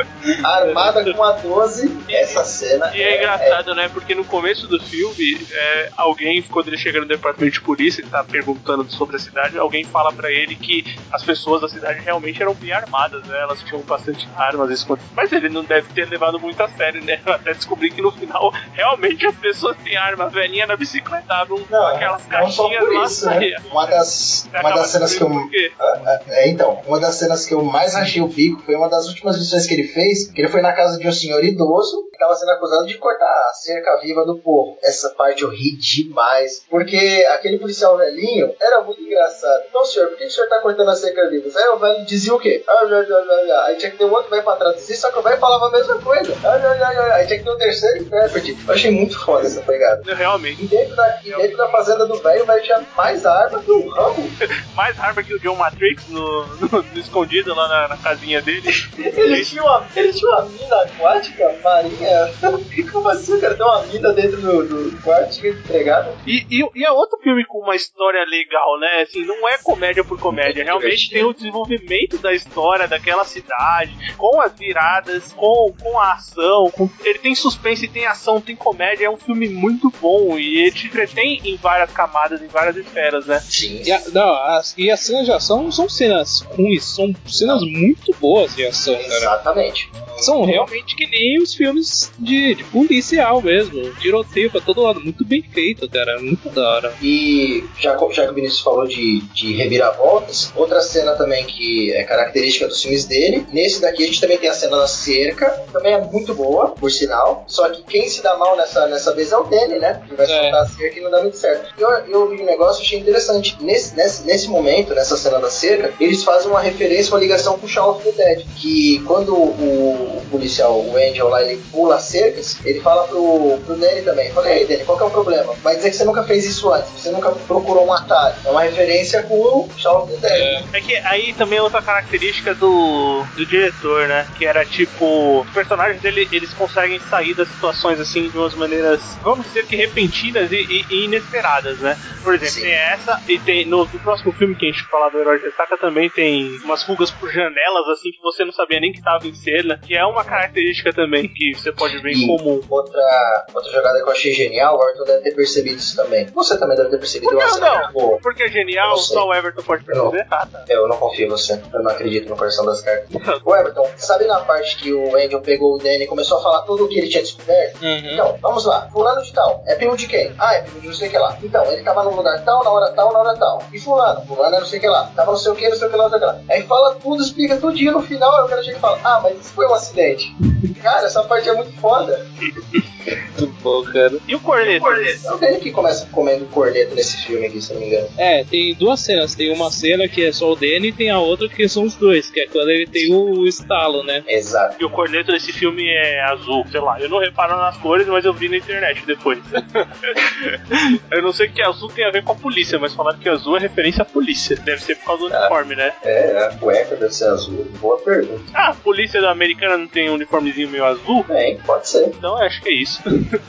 armada com uma doze. Essa cena E é, é engraçado, é... né? Porque no começo do filme, é, alguém, quando ele chega no departamento de polícia, ele tá perguntando sobre a cidade, alguém fala pra ele que as pessoas da cidade realmente eram bem armadas, né? Elas tinham bastante armas escondidas. Mas ele não deve ter levado muito a sério, né? Eu até descobri que no final, realmente as pessoas têm arma. A velhinha na bicicleta, não, não aquelas caixinhas lá. Isso, né? Uma das, uma das cenas que eu... É, então, uma das cenas que eu mais rachei o bico foi uma das últimas missões que ele fez, que ele foi na casa de um senhor idoso que estava sendo acusado de cortar a cerca viva do povo. Essa parte eu ri demais, porque aquele policial velhinho era muito engraçado. Então, senhor, por que o senhor tá cortando a cerca viva? Aí o velho dizia o quê? Aí tinha que ter um outro velho pra traduzir, só que o velho falava a mesma coisa. Aí tinha que ter um terceiro intérprete. Eu achei muito foda essa pegada. Realmente. E dentro da, e dentro da fazenda do velho, o velho tinha mais arma que o Rambo. Mais arma que o John Matrix no, no, no escondido lá na, na casinha dele. ele, tinha uma, ele tinha uma mina aquática marinha. Como assim, cara? Tem uma mina dentro do, do quarto, tinha empregada. E, e, e é outro filme com uma história legal, né? Assim, não é comédia por comédia. Realmente tem o desenvolvimento da história daquela cidade, com as viradas, com, com a ação. Com, ele tem suspense, tem ação, tem comédia. É um filme muito bom e ele te entretém em várias camadas, em várias esferas, né? Sim. E, a, não, as, e as cenas de ação não são cenas ruins, são cenas muito boas de ação, cara. Exatamente. São realmente que nem os filmes de, de policial mesmo. Tiroteio pra todo lado. Muito bem feito, cara. Muito da hora. E já, já que o Vinícius falou de, de reviravoltas, outra cena também que é característica dos filmes dele, nesse daqui a gente também tem a cena da cerca, também é muito boa, por sinal. Só que quem se dá mal nessa, nessa vez é o Danny, né? Que vai É. soltar a cerca e não dá muito certo. Eu, eu vi um negócio e achei interessante. Nesse, nesse, nesse momento, nessa cena da cerca, eles fazem uma referência, uma ligação com o Shaun of the Dead. Que quando o, o policial, o Angel lá, ele pula as cercas, ele fala pro, pro Danny também. Fala, ei, Danny, qual que é o problema? Vai dizer que você nunca fez isso antes, você nunca procurou um atalho. É uma referência com o Shaun of the Dead. É, é que aí também é outra característica do, do diretor, né? Que era tipo, os personagens dele, eles conseguem sair das situações assim de umas maneiras, vamos dizer que repentinas e, e, e inesperadas, né? Por exemplo, Sim. tem essa e tem no, no próximo filme que a gente falar do Herói de Ressaca também tem umas fugas por janelas assim que você não sabia nem que estava em cena, que é uma característica também que você pode ver em E comum. outra, outra jogada que eu achei genial, o Everton deve ter percebido isso também. Você também deve ter percebido. Não, uma não, boa. porque é genial, só o Everton pode perceber. Ah, tá. Eu não confio em você. Eu não acredito no coração das cartas. O Everton, sabe na parte que o Angel pegou o Danny e começou a falar tudo o que ele tinha descoberto? Uhum. Então, vamos lá. Fulano de tal. É primo de quem? Ah, é primo de não sei o que lá. Então, ele tava no lugar tal, na hora tal, na hora tal. E fulano? Fulano é não sei o que lá. Tava não sei o que, não sei o que lá, não sei o que lá. Aí fala tudo, explica tudinho. No final, eu quero chegar e fala, ah, mas isso foi um acidente. Cara, essa parte é muito foda. Muito bom, cara. E o corneto? É o Danny que começa comendo corneto nesse filme aqui, se não me engano. É, tem duas cenas. Tem uma cena que é só o Danny e tem a outra que são os dois, que é quando ele tem o estalo, né? Exato. E o corneto desse filme é azul, sei lá. Eu não reparo nas cores, mas eu vi na internet depois. Eu não sei o que azul tem a ver com a polícia, mas falaram que azul é referência à polícia. Deve ser por causa do uniforme, né? É, a cueca deve ser azul. Boa pergunta. Ah, a polícia americana não tem um uniforme uniformezinho meio azul? É, pode ser. Então acho que é isso.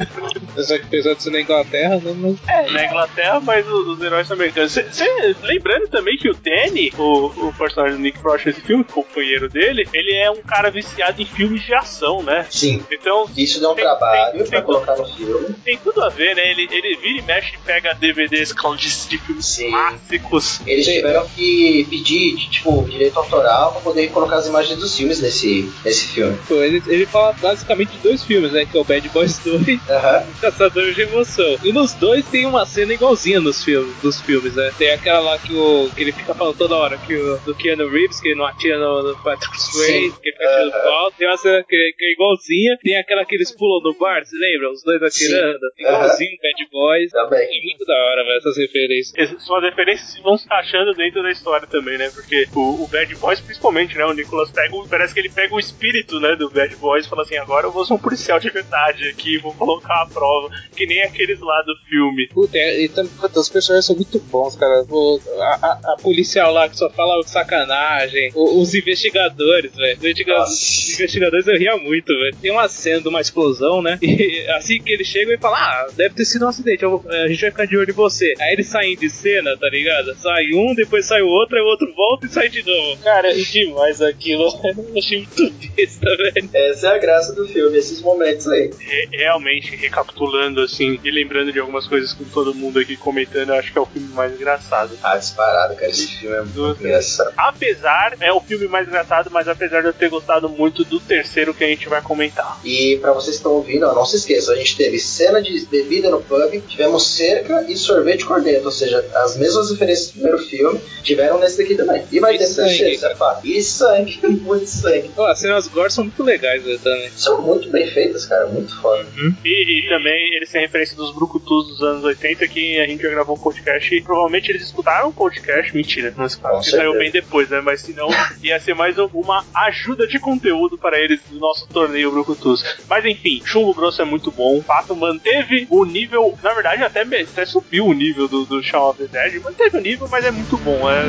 Apesar de ser na Inglaterra, né? Mas... É, na Inglaterra, mas os, os heróis são americanos. Cê, cê, lembrando também que o Danny, o, o personagem do Nick Frost nesse filme, o companheiro dele, ele é um cara viciado em filmes de ação, né? Sim. Então, isso dá um tem, trabalho tem, pra tem colocar tudo, no filme. Tem tudo a ver, né? Ele, ele vira e mexe e pega D V Ds de, de filmes Sim. clássicos. Eles Sim. tiveram que pedir, tipo, direito autoral pra poder colocar as imagens dos filmes nesse, nesse filme. Pô, ele, ele fala basicamente de dois filmes, né? Que é o Bad Boys dois e uh-huh. Caçadores de Emoção. E nos dois tem uma cena igualzinha nos filmes, dos filmes, né? Tem aquela lá que, o, que ele fica falando toda hora que o, do Keanu Reeves, que ele não atira no, no Patrick Swayze, que ele fica atirando uh-huh. pau. Tem uma cena que, que é igualzinha. Tem aquela que eles pulam no bar, você lembra? Os dois atirando. Sim. Igualzinho uh-huh. Bad Boys. Também. É muito da hora, velho, essas referências. Essas são as referências que vão se achando dentro da história também, né? Porque o, o Bad Boys, principalmente, né? O Nicolas pega, parece que ele pega o espírito, né, do Bad Boys e fala assim, agora eu vou ser um policial de verdade aqui, vou colocar a prova, que nem aqueles lá do filme. Puta, e, e, os personagens são muito bons, cara. O, a, a, a policial lá que só fala sacanagem, o, os investigadores, velho. Os investiga- investigadores eu ria muito, velho. Tem uma cena de uma explosão, né? E assim que eles chegam e falam, ah, deve ter sido um acidente, eu, a gente vai ficar de olho em você. Aí eles saem de cena, tá ligado? Sai um, depois sai o outro, aí o outro volta e sai de novo. Cara, é demais aquilo. Eu achei muito besta, velho. Essa é a graça do filme, esses momentos aí. Re- realmente, recapitulando, assim, e lembrando de algumas coisas com todo mundo aqui comentando, eu acho que é o filme mais engraçado. Ah, disparado, cara. Esse filme é muito do... engraçado. Apesar, é o filme mais engraçado, mas apesar de eu ter gostado muito do terceiro que a gente vai comentar. E pra vocês que estão ouvindo, ó, não se esqueçam, a gente teve cena de bebida no pub, tivemos cerca e sorvete corneto, ou seja, as mesmas referências do primeiro filme tiveram nesse daqui também. E vai e ter terceiro, isso é fato. E sangue, muito sangue. Pô, as cenas gore são muito legais, né, também. São muito bem feitas, cara, muito foda. Uhum. E, e também eles têm referência dos brucutus dos anos oitenta, que a gente já gravou um podcast e provavelmente eles escutaram um podcast, mentira, não escutaram, porque saiu bem depois, né, mas senão ia ser mais uma ajuda de conteúdo para eles do nosso torneio brucutus. Mas enfim, Chumbo Grosso é muito bom, o Pato manteve o nível, na verdade até, até subiu o nível do, do Shaun of the Dead, manteve o nível, mas é muito bom, é...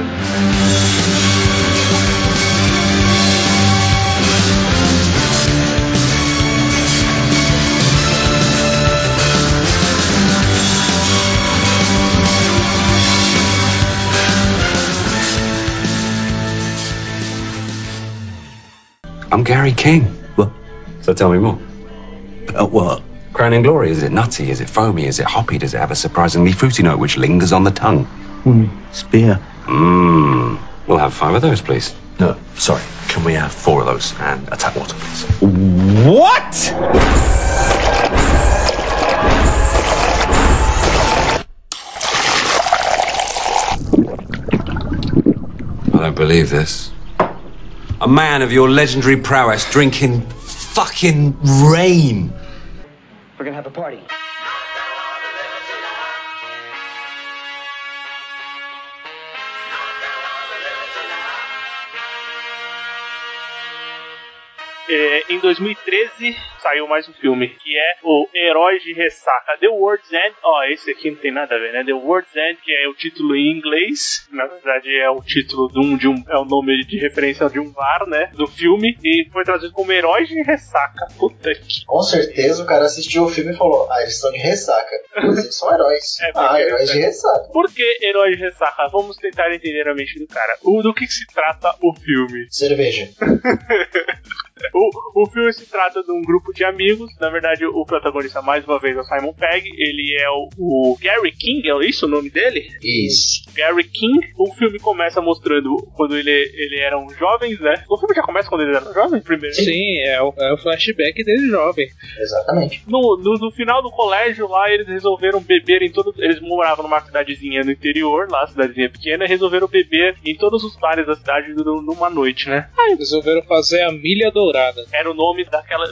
I'm Gary King. Well, so tell me more. Uh, what? Crown and Glory, is it nutty? Is it foamy? Is it hoppy? Does it have a surprisingly fruity note which lingers on the tongue? Mm, it's beer. Mmm. We'll have five of those, please. No, sorry. Can we have four of those and a tap water, please? What? I don't believe this. A man of your legendary prowess drinking fucking rain. We're gonna have a party. É, em dois mil e treze saiu mais um filme, que é o Heróis de Ressaca, The World's End. Ó, oh, esse aqui não tem nada a ver, né? The World's End, que é o título em inglês, na verdade é o título de um, de um é o nome de referência de um bar, né? Do filme, e foi traduzido como Heróis de Ressaca. Puta que... Com certeza o cara assistiu o filme e falou, ah, eles estão de ressaca, mas eles são heróis. É, ah, heróis de ressaca. Por que Heróis de Ressaca? Vamos tentar entender a mente do cara. O, do que se trata o filme? Cerveja. O, o filme se trata de um grupo de amigos. Na verdade, o protagonista, mais uma vez, é o Simon Pegg. Ele é o, o Gary King, é isso o nome dele? Isso. Gary King. O filme começa mostrando quando ele, ele eram jovens, né? O filme já começa quando eles eram jovens, primeiro? Sim, Sim é, o, é o flashback dele jovem. Exatamente. No, no, no final do colégio, lá, eles resolveram beber em todo... Eles moravam numa cidadezinha no interior, lá, cidadezinha pequena, e resolveram beber em todos os bares da cidade numa noite, né? Aí resolveram fazer a Milha Dourada. Era o nome daquela, daquele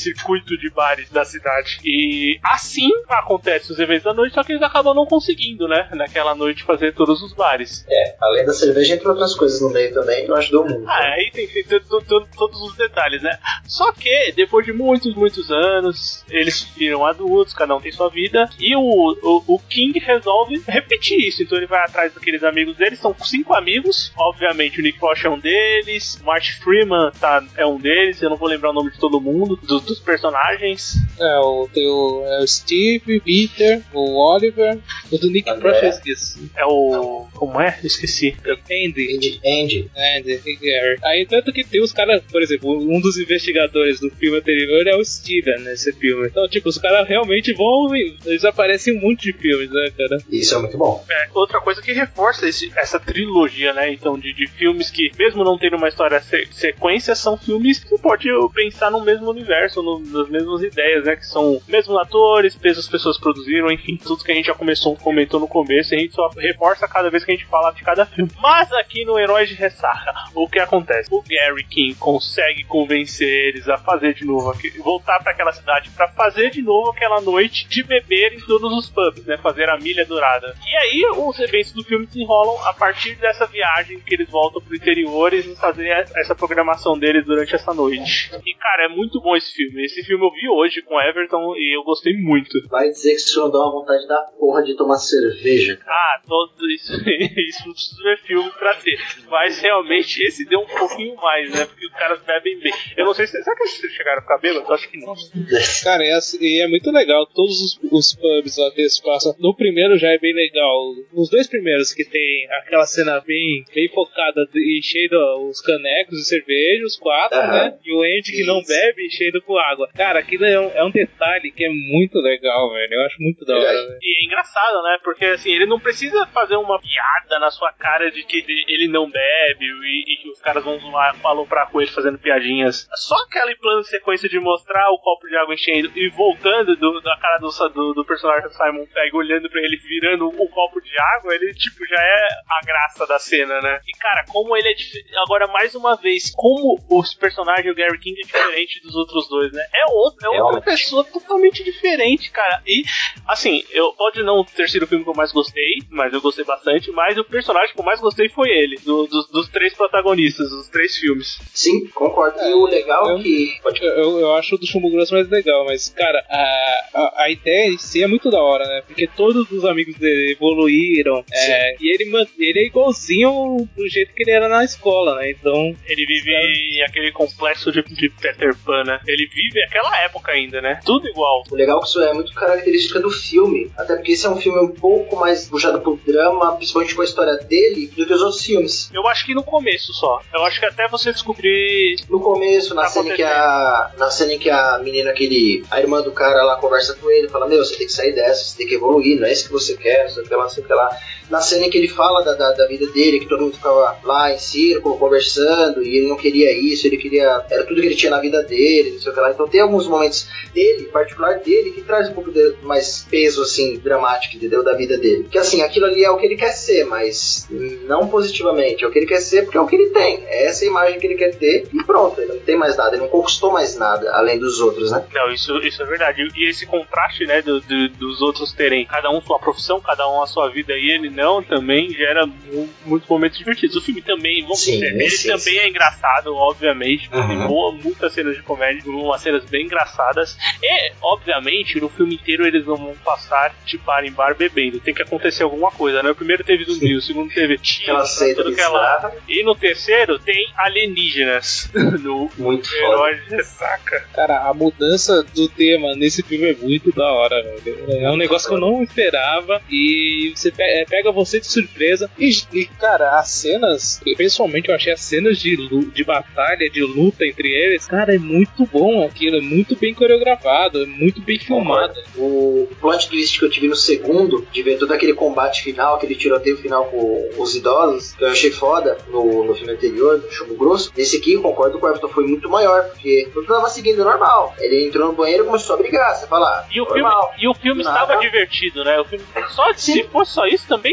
circuito de bares da cidade. E assim acontecem os eventos da noite, só que eles acabam não conseguindo, né, naquela noite fazer todos os bares. É, além da cerveja, entra outras coisas no meio também, não ajudou muito. Ah, aí tem que ter todos os detalhes, né? Só que, depois de muitos, muitos anos, eles viram adultos, cada um tem sua vida, e o, o, o King resolve repetir isso. Então ele vai atrás daqueles amigos dele, são cinco amigos, obviamente o Nick Frost é um deles, o Martin Freeman tá, é um deles, eu não vou lembrar o nome de todo mundo, do, dos personagens. É, o, tem o, é o Steve, Peter, o Oliver, o do Nick Frost eu esqueci. É o... como é? Eu esqueci. Andy. Andy. Andy. Andy e Gary. Aí tanto que tem os caras, por exemplo, um dos investigadores do filme anterior é o Steven nesse filme. Então, tipo, os caras realmente vão, eles aparecem em um monte de filmes, né, cara? Isso é muito bom. É, outra coisa que reforça esse, essa trilogia, né, então, de, de filmes que, mesmo não tendo uma história se, sequência, são filmes que pode pensar no mesmo universo, no, nas mesmas ideias, né, que são mesmos atores, mesmas pessoas produziram, enfim, tudo que a gente já começou, comentou no começo, a gente só reforça cada vez que a gente fala de cada filme. Mas aqui no Heróis de Ressaca, o que acontece? O Gary King consegue convencer eles a fazer de novo, voltar para aquela cidade para fazer de novo aquela noite de beber em todos os pubs, né, fazer a milha dourada. E aí os eventos do filme se enrolam a partir dessa viagem que eles voltam pro interior e fazer essa programação deles durante essa noite. E cara, é muito bom esse filme. Esse filme eu vi hoje com Everton e eu gostei muito. Vai dizer que isso não dá uma vontade da porra de tomar cerveja. Ah, todo isso, isso não precisa ver filme pra ter. Mas realmente esse deu um pouquinho mais, né? Porque os caras bebem bem. Eu não sei se... Será que eles chegaram a ficar bêbados? Eu acho que não. Cara, é, assim, é muito legal. Todos os, os pubs lá que eles passam. No primeiro já é bem legal. Nos dois primeiros que tem aquela cena bem, bem focada de enchendo os canecos de cerveja, os quatro, uhum. né? E o Andy que não bebe enchendo com água. Cara, aquilo é um, é um detalhe que é muito legal, velho. Eu acho muito da hora, velho. E é engraçado, né? Porque assim, ele não precisa fazer uma piada na sua cara de que ele não bebe e, e que os caras vão lá faloprar com ele fazendo piadinhas. Só aquele plano de sequência de mostrar o copo de água enchendo e voltando do, da cara do, do, do personagem Simon Pegg, olhando pra ele, virando o copo de água, ele tipo já é a graça da cena, né? E cara, como ele é diferente. Agora, mais uma vez, como os personagens do Gary King é diferente dos outros dois, né? É, outro, é outra é pessoa totalmente diferente, cara. E assim, eu pode não ter sido o filme que eu mais gostei, mas eu gostei bastante, mas o personagem que eu mais gostei foi ele, do, dos, dos três protagonistas, dos três filmes. Sim, concordo. E o legal eu, é que... Eu, eu, eu acho o do Chumbo Grosso mais legal, mas, cara, a, a, a ideia em si é muito da hora, né? Porque todos os amigos dele evoluíram, é, e ele, ele é igualzinho do jeito que ele era na escola, né? Então... Ele vive em aquele complexo de, de Peter Pan, né? Ele vive aquela época ainda, né? Tudo igual. O legal é que isso é muito característica do filme, até porque esse é um filme um pouco mais puxado pro drama, principalmente com a história dele, do que os outros filmes. Eu acho que no começo só. Eu acho que até você descobrir... No começo, na cena, que a, na cena em que a menina, aquele, a irmã do cara lá conversa com ele, fala, meu, você tem que sair dessa, você tem que evoluir, não é isso que você quer, não sei o que lá, não sei o que lá. Na cena em que ele fala da, da, da vida dele, que todo mundo ficava lá em círculo, conversando, e ele não queria isso, ele queria... Era tudo que ele tinha na vida dele, não sei o que lá. Então tem alguns momentos dele, particular dele, que traz um pouco de mais peso, assim, dramático, entendeu? Da vida dele. Que assim, aquilo ali é o que ele quer ser, mas não positivamente. É o que ele quer ser porque é o que ele tem. É essa imagem que ele quer ter e pronto. Ele não tem mais nada, ele não conquistou mais nada, além dos outros, né? Não, isso, isso é verdade. E esse contraste, né, do, do, dos outros terem cada um sua profissão, cada um a sua vida e ele não, também gera muitos momentos divertidos. O filme também, vamos sim, dizer, ele sim, também sim. é engraçado, obviamente. Uhum. Tem boa, muitas cenas de comédia, umas cenas bem engraçadas. E, obviamente, no filme inteiro eles não vão passar de bar em bar bebendo. Tem que acontecer alguma coisa, né? O primeiro teve zumbi, sim. O segundo teve tiro, tudo que é lá. E no terceiro tem alienígenas. No muito Heróis de Ressaca. Cara, a mudança do tema nesse filme é muito da hora, velho. É um negócio que eu não esperava e você pega você de surpresa. E, e cara, as cenas, pessoalmente eu achei as cenas de, de batalha, de luta entre eles, cara, é muito bom aquilo, é muito bem coreografado, é muito bem filmado. O plot twist que eu tive no segundo, de ver todo aquele combate final, aquele tiroteio final com os idosos, que eu achei foda no, no filme anterior, no Chumbo Grosso. Nesse aqui, eu concordo com o Everton, foi muito maior, porque tudo tava seguindo normal. Ele entrou no banheiro e começou a brigar, você fala, e o filme, e o filme estava divertido, né? O filme, só, se fosse só isso, também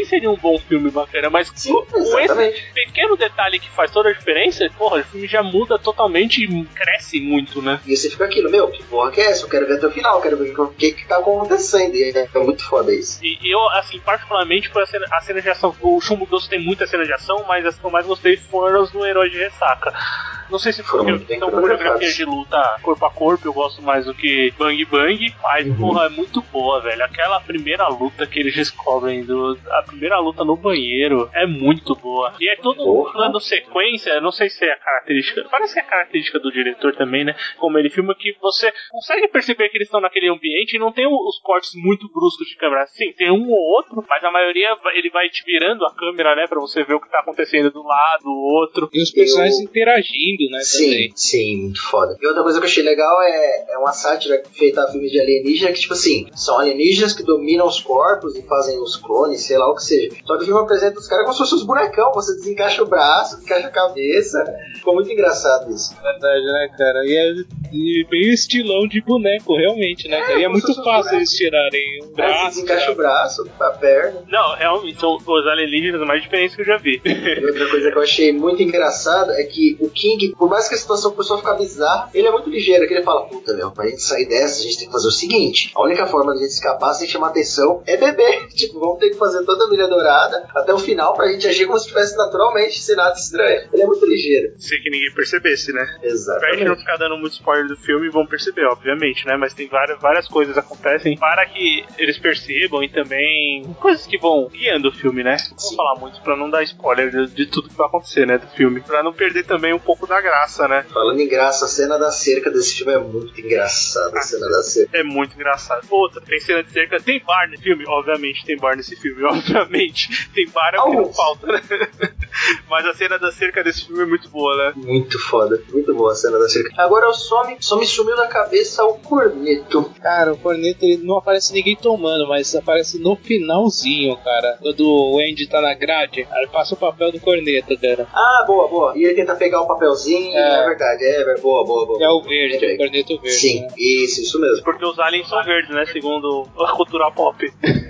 também seria um bom filme bacana, mas Sim, com exatamente. esse pequeno detalhe que faz toda a diferença, porra, o filme já muda totalmente e cresce muito, né? E você fica aquilo, meu, que porra que é essa? Eu quero ver até o final, eu quero ver o que que tá acontecendo. E é, é muito foda isso. E eu, assim, particularmente, foi a cena, a cena de ação. O Chumbo Doce tem muita cena de ação, mas as que eu mais gostei foram as do Herói de Ressaca. Não sei se Foram porque bem são coreografias de luta corpo a corpo, eu gosto mais do que Bang Bang, mas, uhum. porra, é muito boa, velho. Aquela primeira luta que eles descobrem, do, a primeira luta no banheiro, é muito boa. E é todo um plano sequência, não sei se é a característica, parece que é a característica do diretor também, né? Como ele filma, que você consegue perceber que eles estão naquele ambiente e não tem os cortes muito bruscos de câmera. Sim, tem um ou outro, mas a maioria ele vai te virando a câmera, né? Pra você ver o que tá acontecendo do lado, do outro. E os personagens eu... interagindo, né? Sim, também. Sim, muito foda. E outra coisa que eu achei legal é, é uma sátira feita a filmes de alienígena, que tipo assim, são alienígenas que dominam os corpos e fazem os clones, sei lá o que seja. Só que o filme apresenta os caras como se fossem os bonecão, você desencaixa o braço, desencaixa a cabeça. Ficou muito engraçado isso. Verdade, né, cara? E é e bem estilão de boneco, realmente, né, cara? É, e é muito fácil eles tirarem o braço. É, você desencaixa o braço, a perna. Não, realmente, são os alienígenas mais diferentes que eu já vi. E outra coisa que eu achei muito engraçada é que o King, por mais que a situação começou a ficar bizarra, ele é muito ligeiro, que ele fala, puta, meu, pra gente sair dessa, a gente tem que fazer o seguinte, a única forma de a gente escapar sem chamar atenção é beber. Tipo, vamos ter que fazer toda a milha dourada até o final pra gente agir como se estivesse naturalmente, sem nada estranho. Ele é muito ligeiro. Sem que ninguém percebesse, né? Exatamente. Pra gente não ficar dando muito spoiler do filme, vão perceber, obviamente, né? Mas tem várias, várias coisas acontecem para que eles percebam e também coisas que vão guiando o filme, né? Não vou falar muito pra não dar spoiler de, de tudo que vai acontecer, né? Do filme. Pra não perder também um pouco da graça, né? Falando em graça, a cena da cerca desse filme é muito engraçada. A cena da cerca. É muito engraçado. Outra, tem cena de cerca. Tem bar nesse filme? Obviamente tem bar nesse filme. Obviamente. Tem bar é o que não falta, né? Mas a cena da cerca desse filme é muito boa, né? Muito foda. Muito boa a cena da cerca. Agora só me, só me sumiu da cabeça o corneto. Cara, o corneto ele não aparece ninguém tomando, mas aparece no finalzinho, cara. Quando o Andy tá na grade, ele passa o papel do corneto, cara. Ah, boa, boa. E ele tenta pegar o papelzinho, é, é verdade. É, é boa, boa, boa. É o verde, é o corneto verde. Sim, né? isso, isso mesmo. Porque os aliens são verdes, né? Segundo a cultura pop.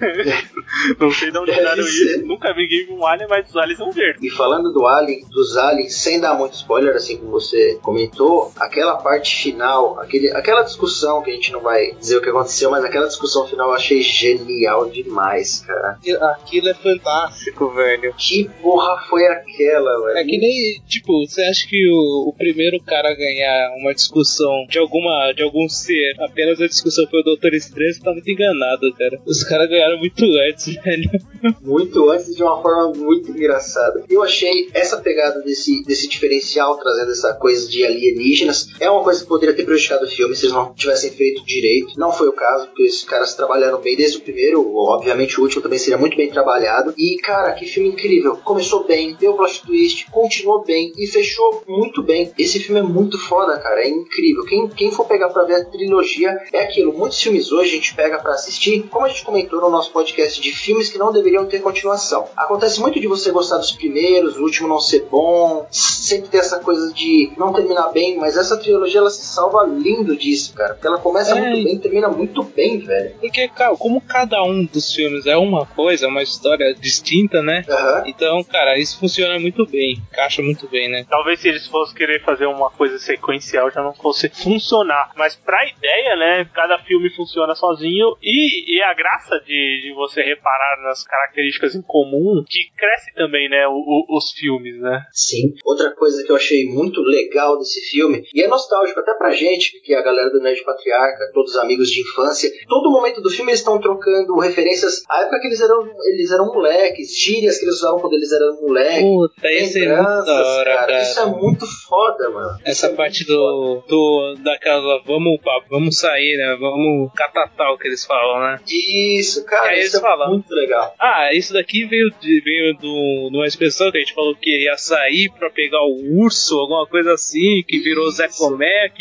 Não sei de onde tiraram isso. Nunca vi um alien, mas os aliens são verdes. E falando do alien, dos aliens, sem dar muito spoiler, assim como você comentou, aquela parte final, aquele, aquela discussão que a gente não vai dizer o que aconteceu, mas aquela discussão final eu achei genial demais, cara. Aquilo é fantástico, velho. Que porra foi aquela, velho? É que nem, tipo, você acha que o, o primeiro cara a ganhar uma discussão de alguma, de algum ser, apenas a discussão foi o doutor Estranho, você tá muito enganado, cara. Os caras ganharam muito antes, velho. Muito antes, de uma forma muito engraçada. Eu achei essa pegada desse, desse diferencial, trazendo essa coisa de alienígenas, é uma coisa que poderia ter prejudicado o filme se eles não tivessem feito direito. Não foi o caso, porque esses caras trabalharam bem desde o primeiro, obviamente o último também seria muito bem trabalhado. E, cara, que filme incrível. Começou bem, deu plot twist, continuou bem e fechou muito bem. Esse filme é muito foda, cara, é incrível. Quem, quem for pegar pra ver a trilogia, é aquilo. Muitos filmes hoje a gente pega pra assistir, como a gente comentou no nosso podcast, de filmes que não deveriam ter continuação. Acontece muito de você gostar dos primeiros, o último não ser bom, sempre ter essa coisa de não terminar bem, mas essa trilogia ela se salva lindo disso, cara, porque ela começa é. muito bem, termina muito bem, velho. Porque, cara, como cada um dos filmes é uma coisa, uma história distinta, né? Uhum. Então, cara, isso funciona muito bem, encaixa muito bem, né? Talvez se eles fossem querer fazer uma coisa sequencial já não fosse funcionar, mas pra ideia, né, cada filme funciona sozinho e, e a graça de, de você reparar nas características em comum, que cresce também, né, o, o, os filmes, né? Sim. Outra coisa que eu achei muito legal desse filme, e é nostálgico até pra gente, que é a galera do Nerd Patriarca, todos os amigos de infância, todo momento do filme eles estão trocando referências à época que eles eram, eles eram moleques, gírias que eles usavam quando eles eram moleques. Puta, isso é muito da hora, cara. Isso é muito foda, mano. Essa é parte do, do daquela, vamos, vamos sair, né, vamos catatal que eles falam, né? Isso, cara, aí isso eles é falam, muito legal. Ah, isso daqui veio de, veio do, de uma expressão que a gente falou que ia sair pra pegar o urso, alguma coisa assim, que virou Zé Comé, que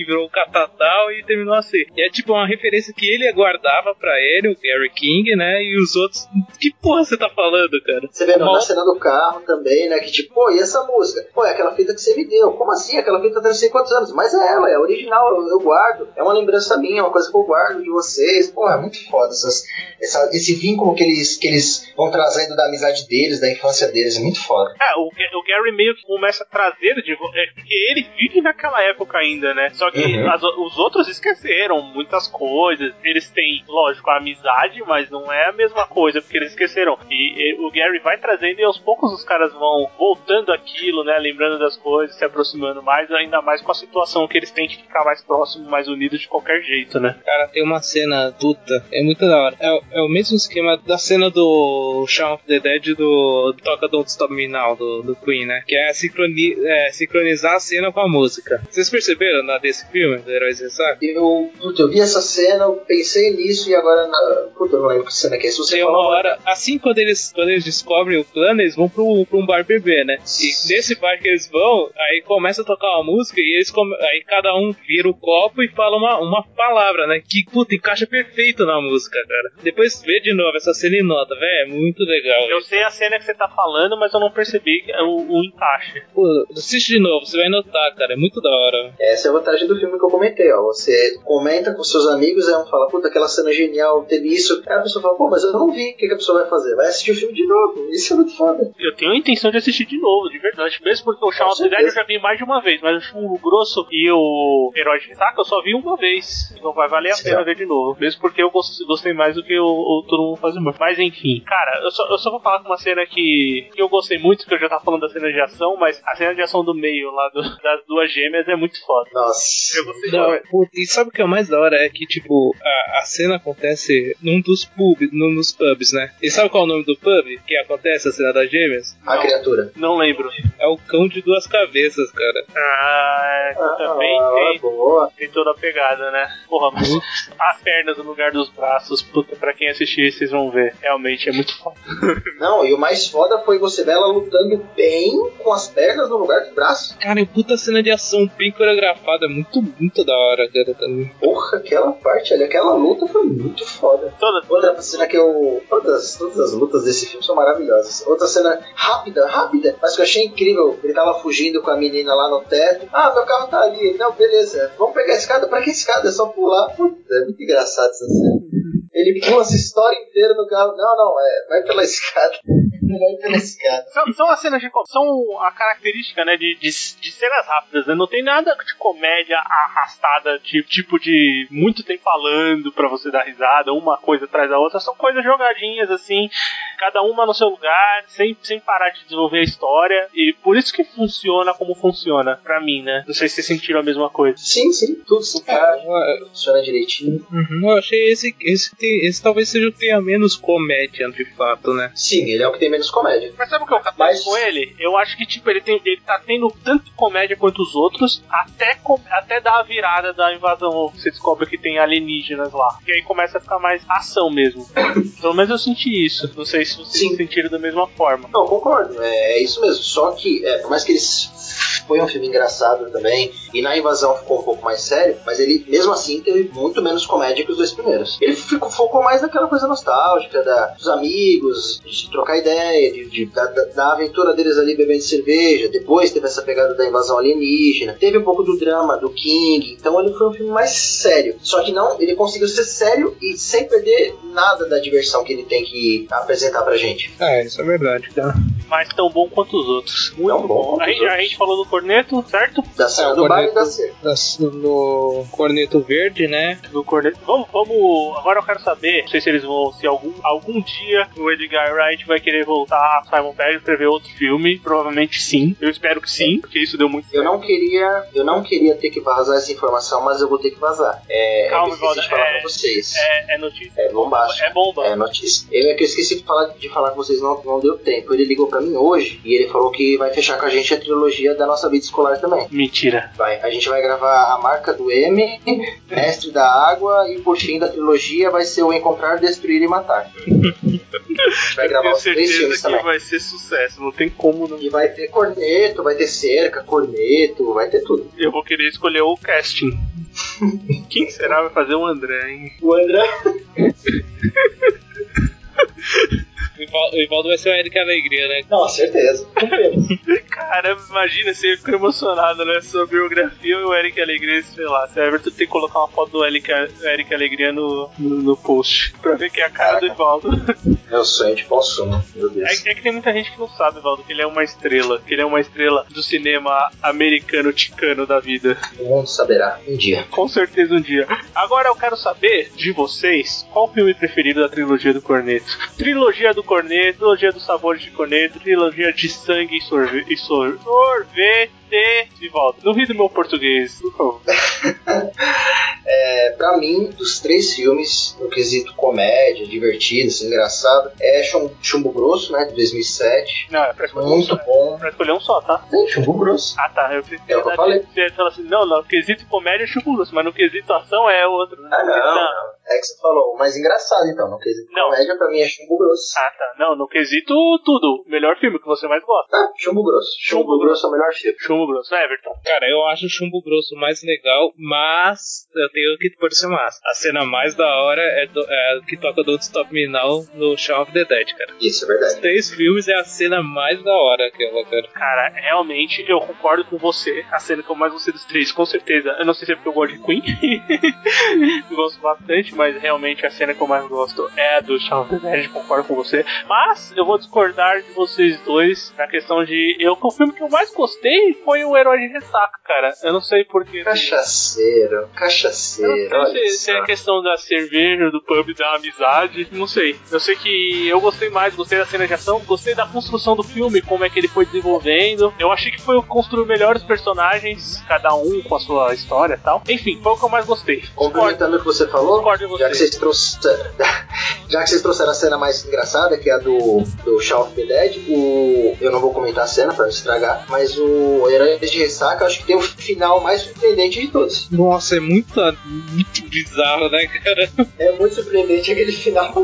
que virou o Catatal e terminou assim. E é tipo uma referência que ele guardava pra ele, o Gary King, né? E os outros. Que porra você tá falando, cara? Você vê Uma... na cena do carro também, né? Que tipo, pô, e essa música? Pô, é aquela fita que você me deu. Como assim? Aquela fita deve ser quantos anos? Mas é ela, é original, eu, eu guardo. É uma lembrança minha, é uma coisa que eu guardo de vocês. Pô, é muito foda essas, essa, esse vínculo que eles, que eles vão trazendo da amizade deles, da infância deles. É muito foda. É, o, o Gary meio que começa a trazer de volta. É, porque ele vive naquela época ainda, né? Só que uhum. as, os outros esqueceram muitas coisas. Eles têm, lógico, a amizade, mas não é a mesma coisa, porque eles esqueceram. E, e o Gary vai trazendo e aos poucos os caras vão voltando aquilo, né? Lembrando das coisas, se aproximando mais, ainda mais com a situação que eles têm que ficar mais próximos, mais unidos de qualquer jeito, né? Cara, tem uma cena puta, é muito da hora. É, é o mesmo esquema da cena do Shaun of the Dead do, do Toca Don't Stop Me Now, do, do Queen, né? Que é, sincroni, é sincronizar a cena com a música. Vocês perceberam na desse filme, do Heróis de Ressaca? Eu, puta, eu vi essa cena, eu pensei nisso e agora na... Puta, eu não lembro que cena que é. Se você tem falar uma hora, assim quando eles, quando eles descobrem o plano, eles vão pro, pro um bar beber, né? E nesse bar que eles vão, aí começa a tocar uma música e eles come... aí cada um vira o copo e fala uma, uma palavra, né? Que, puta, encaixa perfeito na música, cara. Depois vê de novo essa cena e nota, velho, é muito legal. Eu sei a cena que você tá falando, mas eu não percebi o, o encaixe. Pô, assiste de novo, você vai notar, cara, é muito da hora. Essa é a vantagem do filme que eu comentei, ó. Você comenta com seus amigos, aí um fala, puta, aquela cena genial, teve isso. Aí a pessoa fala, pô, mas eu não vi, o que, que a pessoa vai fazer? Vai assistir o filme de novo, isso é muito foda. Eu tenho a intenção de assistir de novo, de verdade. Mesmo porque o Shaun of the Dead eu já vi mais de uma vez, mas o Chumbo Grosso e o Herói de Ressaca eu só vi uma vez. Então vai valer a Sim, pena é. ver de novo. Mesmo porque eu gostei mais do que o, o todo mundo faz muito. Mas enfim, cara, eu só, eu só vou falar com uma cena que, que eu gostei muito, que eu já tava falando da cena de ação, mas a cena de ação do meio lá do, das duas gêmeas é muito foda. Nossa. Eu gostei não, e sabe o que é o mais da hora? É que, tipo, a, a cena acontece num dos pubs, num dos pubs, né? E sabe qual é o nome do pub que acontece a cena das gêmeas? A não, criatura. Não lembro. É o Cão de Duas Cabeças, cara. Ah, ah também ah, tem, boa. tem toda a pegada, né? Porra, mas as pernas no lugar dos braços, puta, pra quem assistir, vocês vão ver. Realmente é muito foda. Não, e o mais foda foi você ver ela lutando bem com as pernas no lugar dos braços. Cara, é puta cena de ação bem coreografada, muito, muito da hora, cara. Também. Porra, aquela parte ali, aquela luta foi muito foda. Toda. Outra cena que eu... Todas, todas as lutas desse filme são maravilhosas. Outra cena rápida, rápida, mas que eu achei incrível. Ele tava fugindo com a menina lá no teto. Ah, meu carro tá ali. Não, beleza. Vamos pegar a escada. Pra que escada? É só pular. Puta, é muito engraçado essa cena. Ele pula essa história inteira no carro. Não, não, é, vai pela escada. Vai pela escada. São, são as cenas de são a característica, né, de, de, de cenas rápidas, né? Não tem nada de comédia arrastada, de, tipo de muito tempo falando pra você dar risada, uma coisa atrás da outra. São coisas jogadinhas, assim, cada uma no seu lugar, sem, sem parar de desenvolver a história. E por isso que funciona como funciona, pra mim, né? Não sei se vocês sentiram a mesma coisa. Sim, sim, tudo se encaixa, é, funciona direitinho. Uhum, eu achei esse, esse, esse talvez seja o que tenha menos comédia, de fato, né? Sim, ele é o que tem menos comédia. Mas sabe o que eu captei Mas... com ele? Eu acho que, tipo, ele, tem, ele tá tendo tanto comédia quanto os outros, até, com, até dar a virada da invasão. Você descobre que tem alienígenas lá. E aí começa a ficar mais ação mesmo. Pelo menos eu senti isso. Não sei se vocês Sim. sentiram da mesma forma. Não, concordo. É, é isso mesmo. Só que, é, por mais que eles... Foi um filme engraçado também, e na invasão ficou um pouco mais sério, mas ele, mesmo assim, teve muito menos comédia que os dois primeiros. Ele ficou, focou mais naquela coisa nostálgica, da, dos amigos, de trocar ideia, de, de, da, da aventura deles ali bebendo cerveja. Depois teve essa pegada da invasão alienígena, teve um pouco do drama do King, então ele foi um filme mais sério. Só que não, ele conseguiu ser sério e sem perder nada da diversão que ele tem que apresentar pra gente. É, isso é verdade, tá? Mas tão bom quanto os outros. Muito tão bom. bom. A gente, a gente falou do Corneto, certo? Da cena é, do bar e da cena. Do Corneto Verde, né? Do Corneto. Vamos, vamos. Agora eu quero saber, não sei se eles vão, se algum, algum dia o Edgar Wright vai querer voltar a Simon Pegg e escrever outro filme. Provavelmente sim. Eu espero que sim, porque isso deu muito certo. Eu não queria, eu não queria ter que vazar essa informação, mas eu vou ter que vazar. É, Calma, eu esqueci de falar é, com vocês. É, é notícia. É bombástico. É bomba. É notícia. Eu é que eu esqueci de falar, de falar com vocês, não, não deu tempo. Ele ligou pra mim hoje e ele falou que vai fechar com a gente a trilogia da nossa nossa vida escolar também. Mentira. Vai, a gente vai gravar A Marca do M, Mestre da Água, e por fim da trilogia vai ser o Encontrar, Destruir e Matar. A gente vai gravar os três filmes que também. Vai ser sucesso, não tem como não. E vai ter corneto, vai ter cerca, corneto, vai ter tudo. Eu vou querer escolher o casting. Quem será vai fazer o André, hein? O André... O Ivaldo vai ser o Eric Alegria, né? Não, certeza. Cara, imagina, você fica emocionado, né? Sua biografia e o Eric Alegria, sei lá. Se Everton tem que colocar uma foto do Eric, Eric Alegria no, no, no post. Pra ver que é a cara do Ivaldo. Meu sonho de consumo, meu Deus. É, é que tem muita gente que não sabe, Ivaldo, que ele é uma estrela. Que ele é uma estrela do cinema americano-ticano da vida. O mundo saberá, um dia. Com certeza um dia. Agora eu quero saber de vocês qual o filme preferido da trilogia do Corneto. Trilogia do Corneto, trilogia dos sabores de Corneto, trilogia de sangue e sorvete. E sor- sorvete. De volta. Duvide do meu português, por favor. É, pra mim, dos três filmes, no quesito comédia, divertido, assim, engraçado, é Chum- Chumbo Grosso, né, de dois mil e sete. Não, é pra escolher Muito um só. bom. Pra escolher um só, tá? Tem Chumbo Grosso. Ah, tá. Eu É o que eu falei. Você fala assim, não, não, quesito comédia é Chumbo Grosso, mas no quesito ação é outro. Né? Ah, não, não. É que você falou, o mais engraçado, então. No quesito Não. comédia, pra mim, é Chumbo Grosso. Ah, tá. Não, no quesito tudo. O melhor filme que você mais gosta. Ah, Chumbo Grosso. Chumbo, Chumbo Grosso é o melhor filme. Chumbo Grosso. Everton. Cara, eu acho o Chumbo Grosso mais legal, mas eu tenho que pôr esse massa. A cena mais da hora é, do, é a que toca Don't Stop Me Now no Shaun of the Dead, cara. Isso, é verdade. Os três filmes é a cena mais da hora aquela, cara. Cara, realmente eu concordo com você. A cena que eu mais gostei dos três, com certeza. Eu não sei se é porque eu gosto de Queen. Eu gosto bastante, mas realmente a cena que eu mais gosto é a do Shaun of the Dead. Concordo com você. Mas eu vou discordar de vocês dois na questão de. Eu, o filme que eu mais gostei foi o Herói de Ressaca, cara. Eu não sei porquê. Cachaceiro, cachaceiro. Eu não sei se é a questão da cerveja, do pub, da amizade, não sei. Eu sei que eu gostei mais, gostei da cena de ação, gostei da construção do filme, como é que ele foi desenvolvendo. Eu achei que foi construir melhores personagens, cada um com a sua história e tal. Enfim, foi o que eu mais gostei. Complementando o que você falou, Discordo de você. já que vocês trouxeram, já que vocês trouxeram a cena mais engraçada, que é a do, do Shaun of the Dead, o, eu não vou comentar a cena pra não estragar, mas o Herói de Ressaca, eu acho que tem o final mais surpreendente de todos. Nossa, é muito, muito bizarro, né, cara? É muito surpreendente aquele final.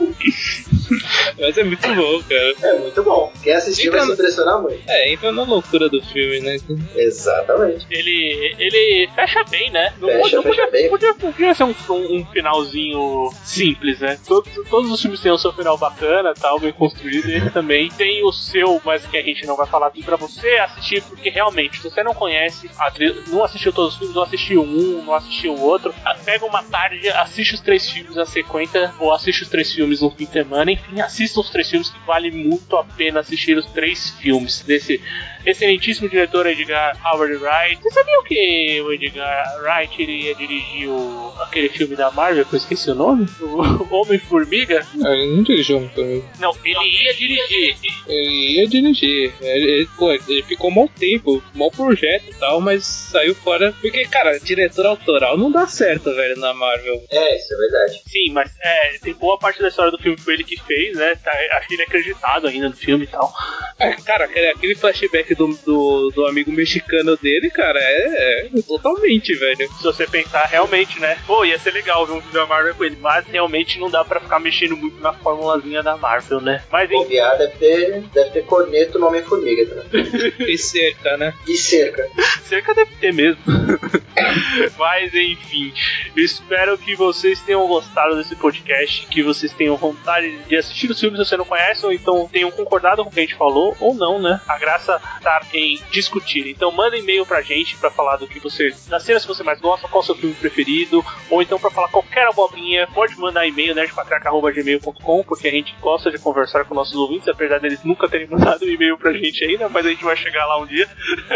Mas é muito bom, cara. É muito bom. Quem assistir vai se impressionar muito. É, entra na loucura do filme, né? Exatamente. Ele, ele fecha bem, né? Não, Fecha, não fecha podia, bem. Podia, podia ser um, um, um finalzinho simples, né? Todos, todos os filmes têm o seu final bacana, tal, bem construído. E ele também tem o seu, mas que a gente não vai falar aqui pra você assistir, porque realmente, se você não conhece, a tri- não assistiu todos os filmes, não assistiu um, não assistiu o outro, pega uma tarde, assiste os três filmes na sequência, ou assiste os três filmes no fim de semana, enfim, assista os três filmes, que vale muito a pena assistir os três filmes desse excelentíssimo diretor Edgar Howard Wright. Você sabia que o Edgar Wright ele ia dirigir o, aquele filme da Marvel, que eu esqueci o nome? O Homem-Formiga? Ah, ele não dirigiu muito também. Não, ele ia dirigir. Ele ia dirigir. Ele, ele, pô, ele ficou mau tempo, mau projeto e tal, mas saiu fora. Porque, cara, diretor autoral não dá certo, velho, na Marvel. É, isso é verdade. Sim, mas é, tem boa parte da história do filme que foi ele que fez, né? Tá, acho que ele é acreditado ainda no filme e tal. É, cara, aquele, aquele flashback do, do, do amigo mexicano dele, cara, é, é totalmente, velho. Se você pensar realmente, né? Pô, ia ser legal ver um filme da Marvel com ele, mas realmente não dá pra ficar mexendo muito na formulazinha da Marvel, né? Mas enfim. Bobear deve ter, deve ter corneto no Homem-Formiga também. E cerca, né? E cerca. Cerca deve ter mesmo. Mas enfim, espero que vocês tenham gostado desse podcast, que vocês tenham vontade de assistir os filmes se você não conhece, ou então tenham concordado com o que a gente falou, ou não, né? A graça tá em discutir. Então manda e-mail pra gente pra falar do que você, das cenas que você mais gosta, qual é o seu filme preferido, ou então pra falar qualquer abobrinha, pode mandar e-mail nerdpatriarca arroba gmail ponto com, porque a gente gosta de conversar com nossos ouvintes, apesar deles nunca terem mandado um e-mail pra gente ainda, mas a gente vai chegar lá um dia.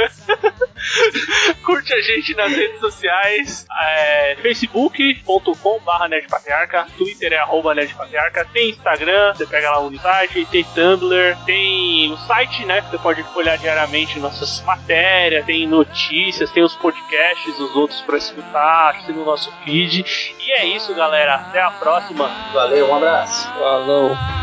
Curte a gente nas redes sociais, é, facebook ponto com barra nerdpatriarca, Twitter é arroba nerdpatriarca, tem Instagram, você pega lá no site, tem Tumblr, tem o site, né, que você pode olhar diariamente nossas matérias, tem notícias, tem os podcasts, os outros pra escutar, assina o nosso feed. E é isso, galera, até a próxima. Valeu, um abraço. Falou.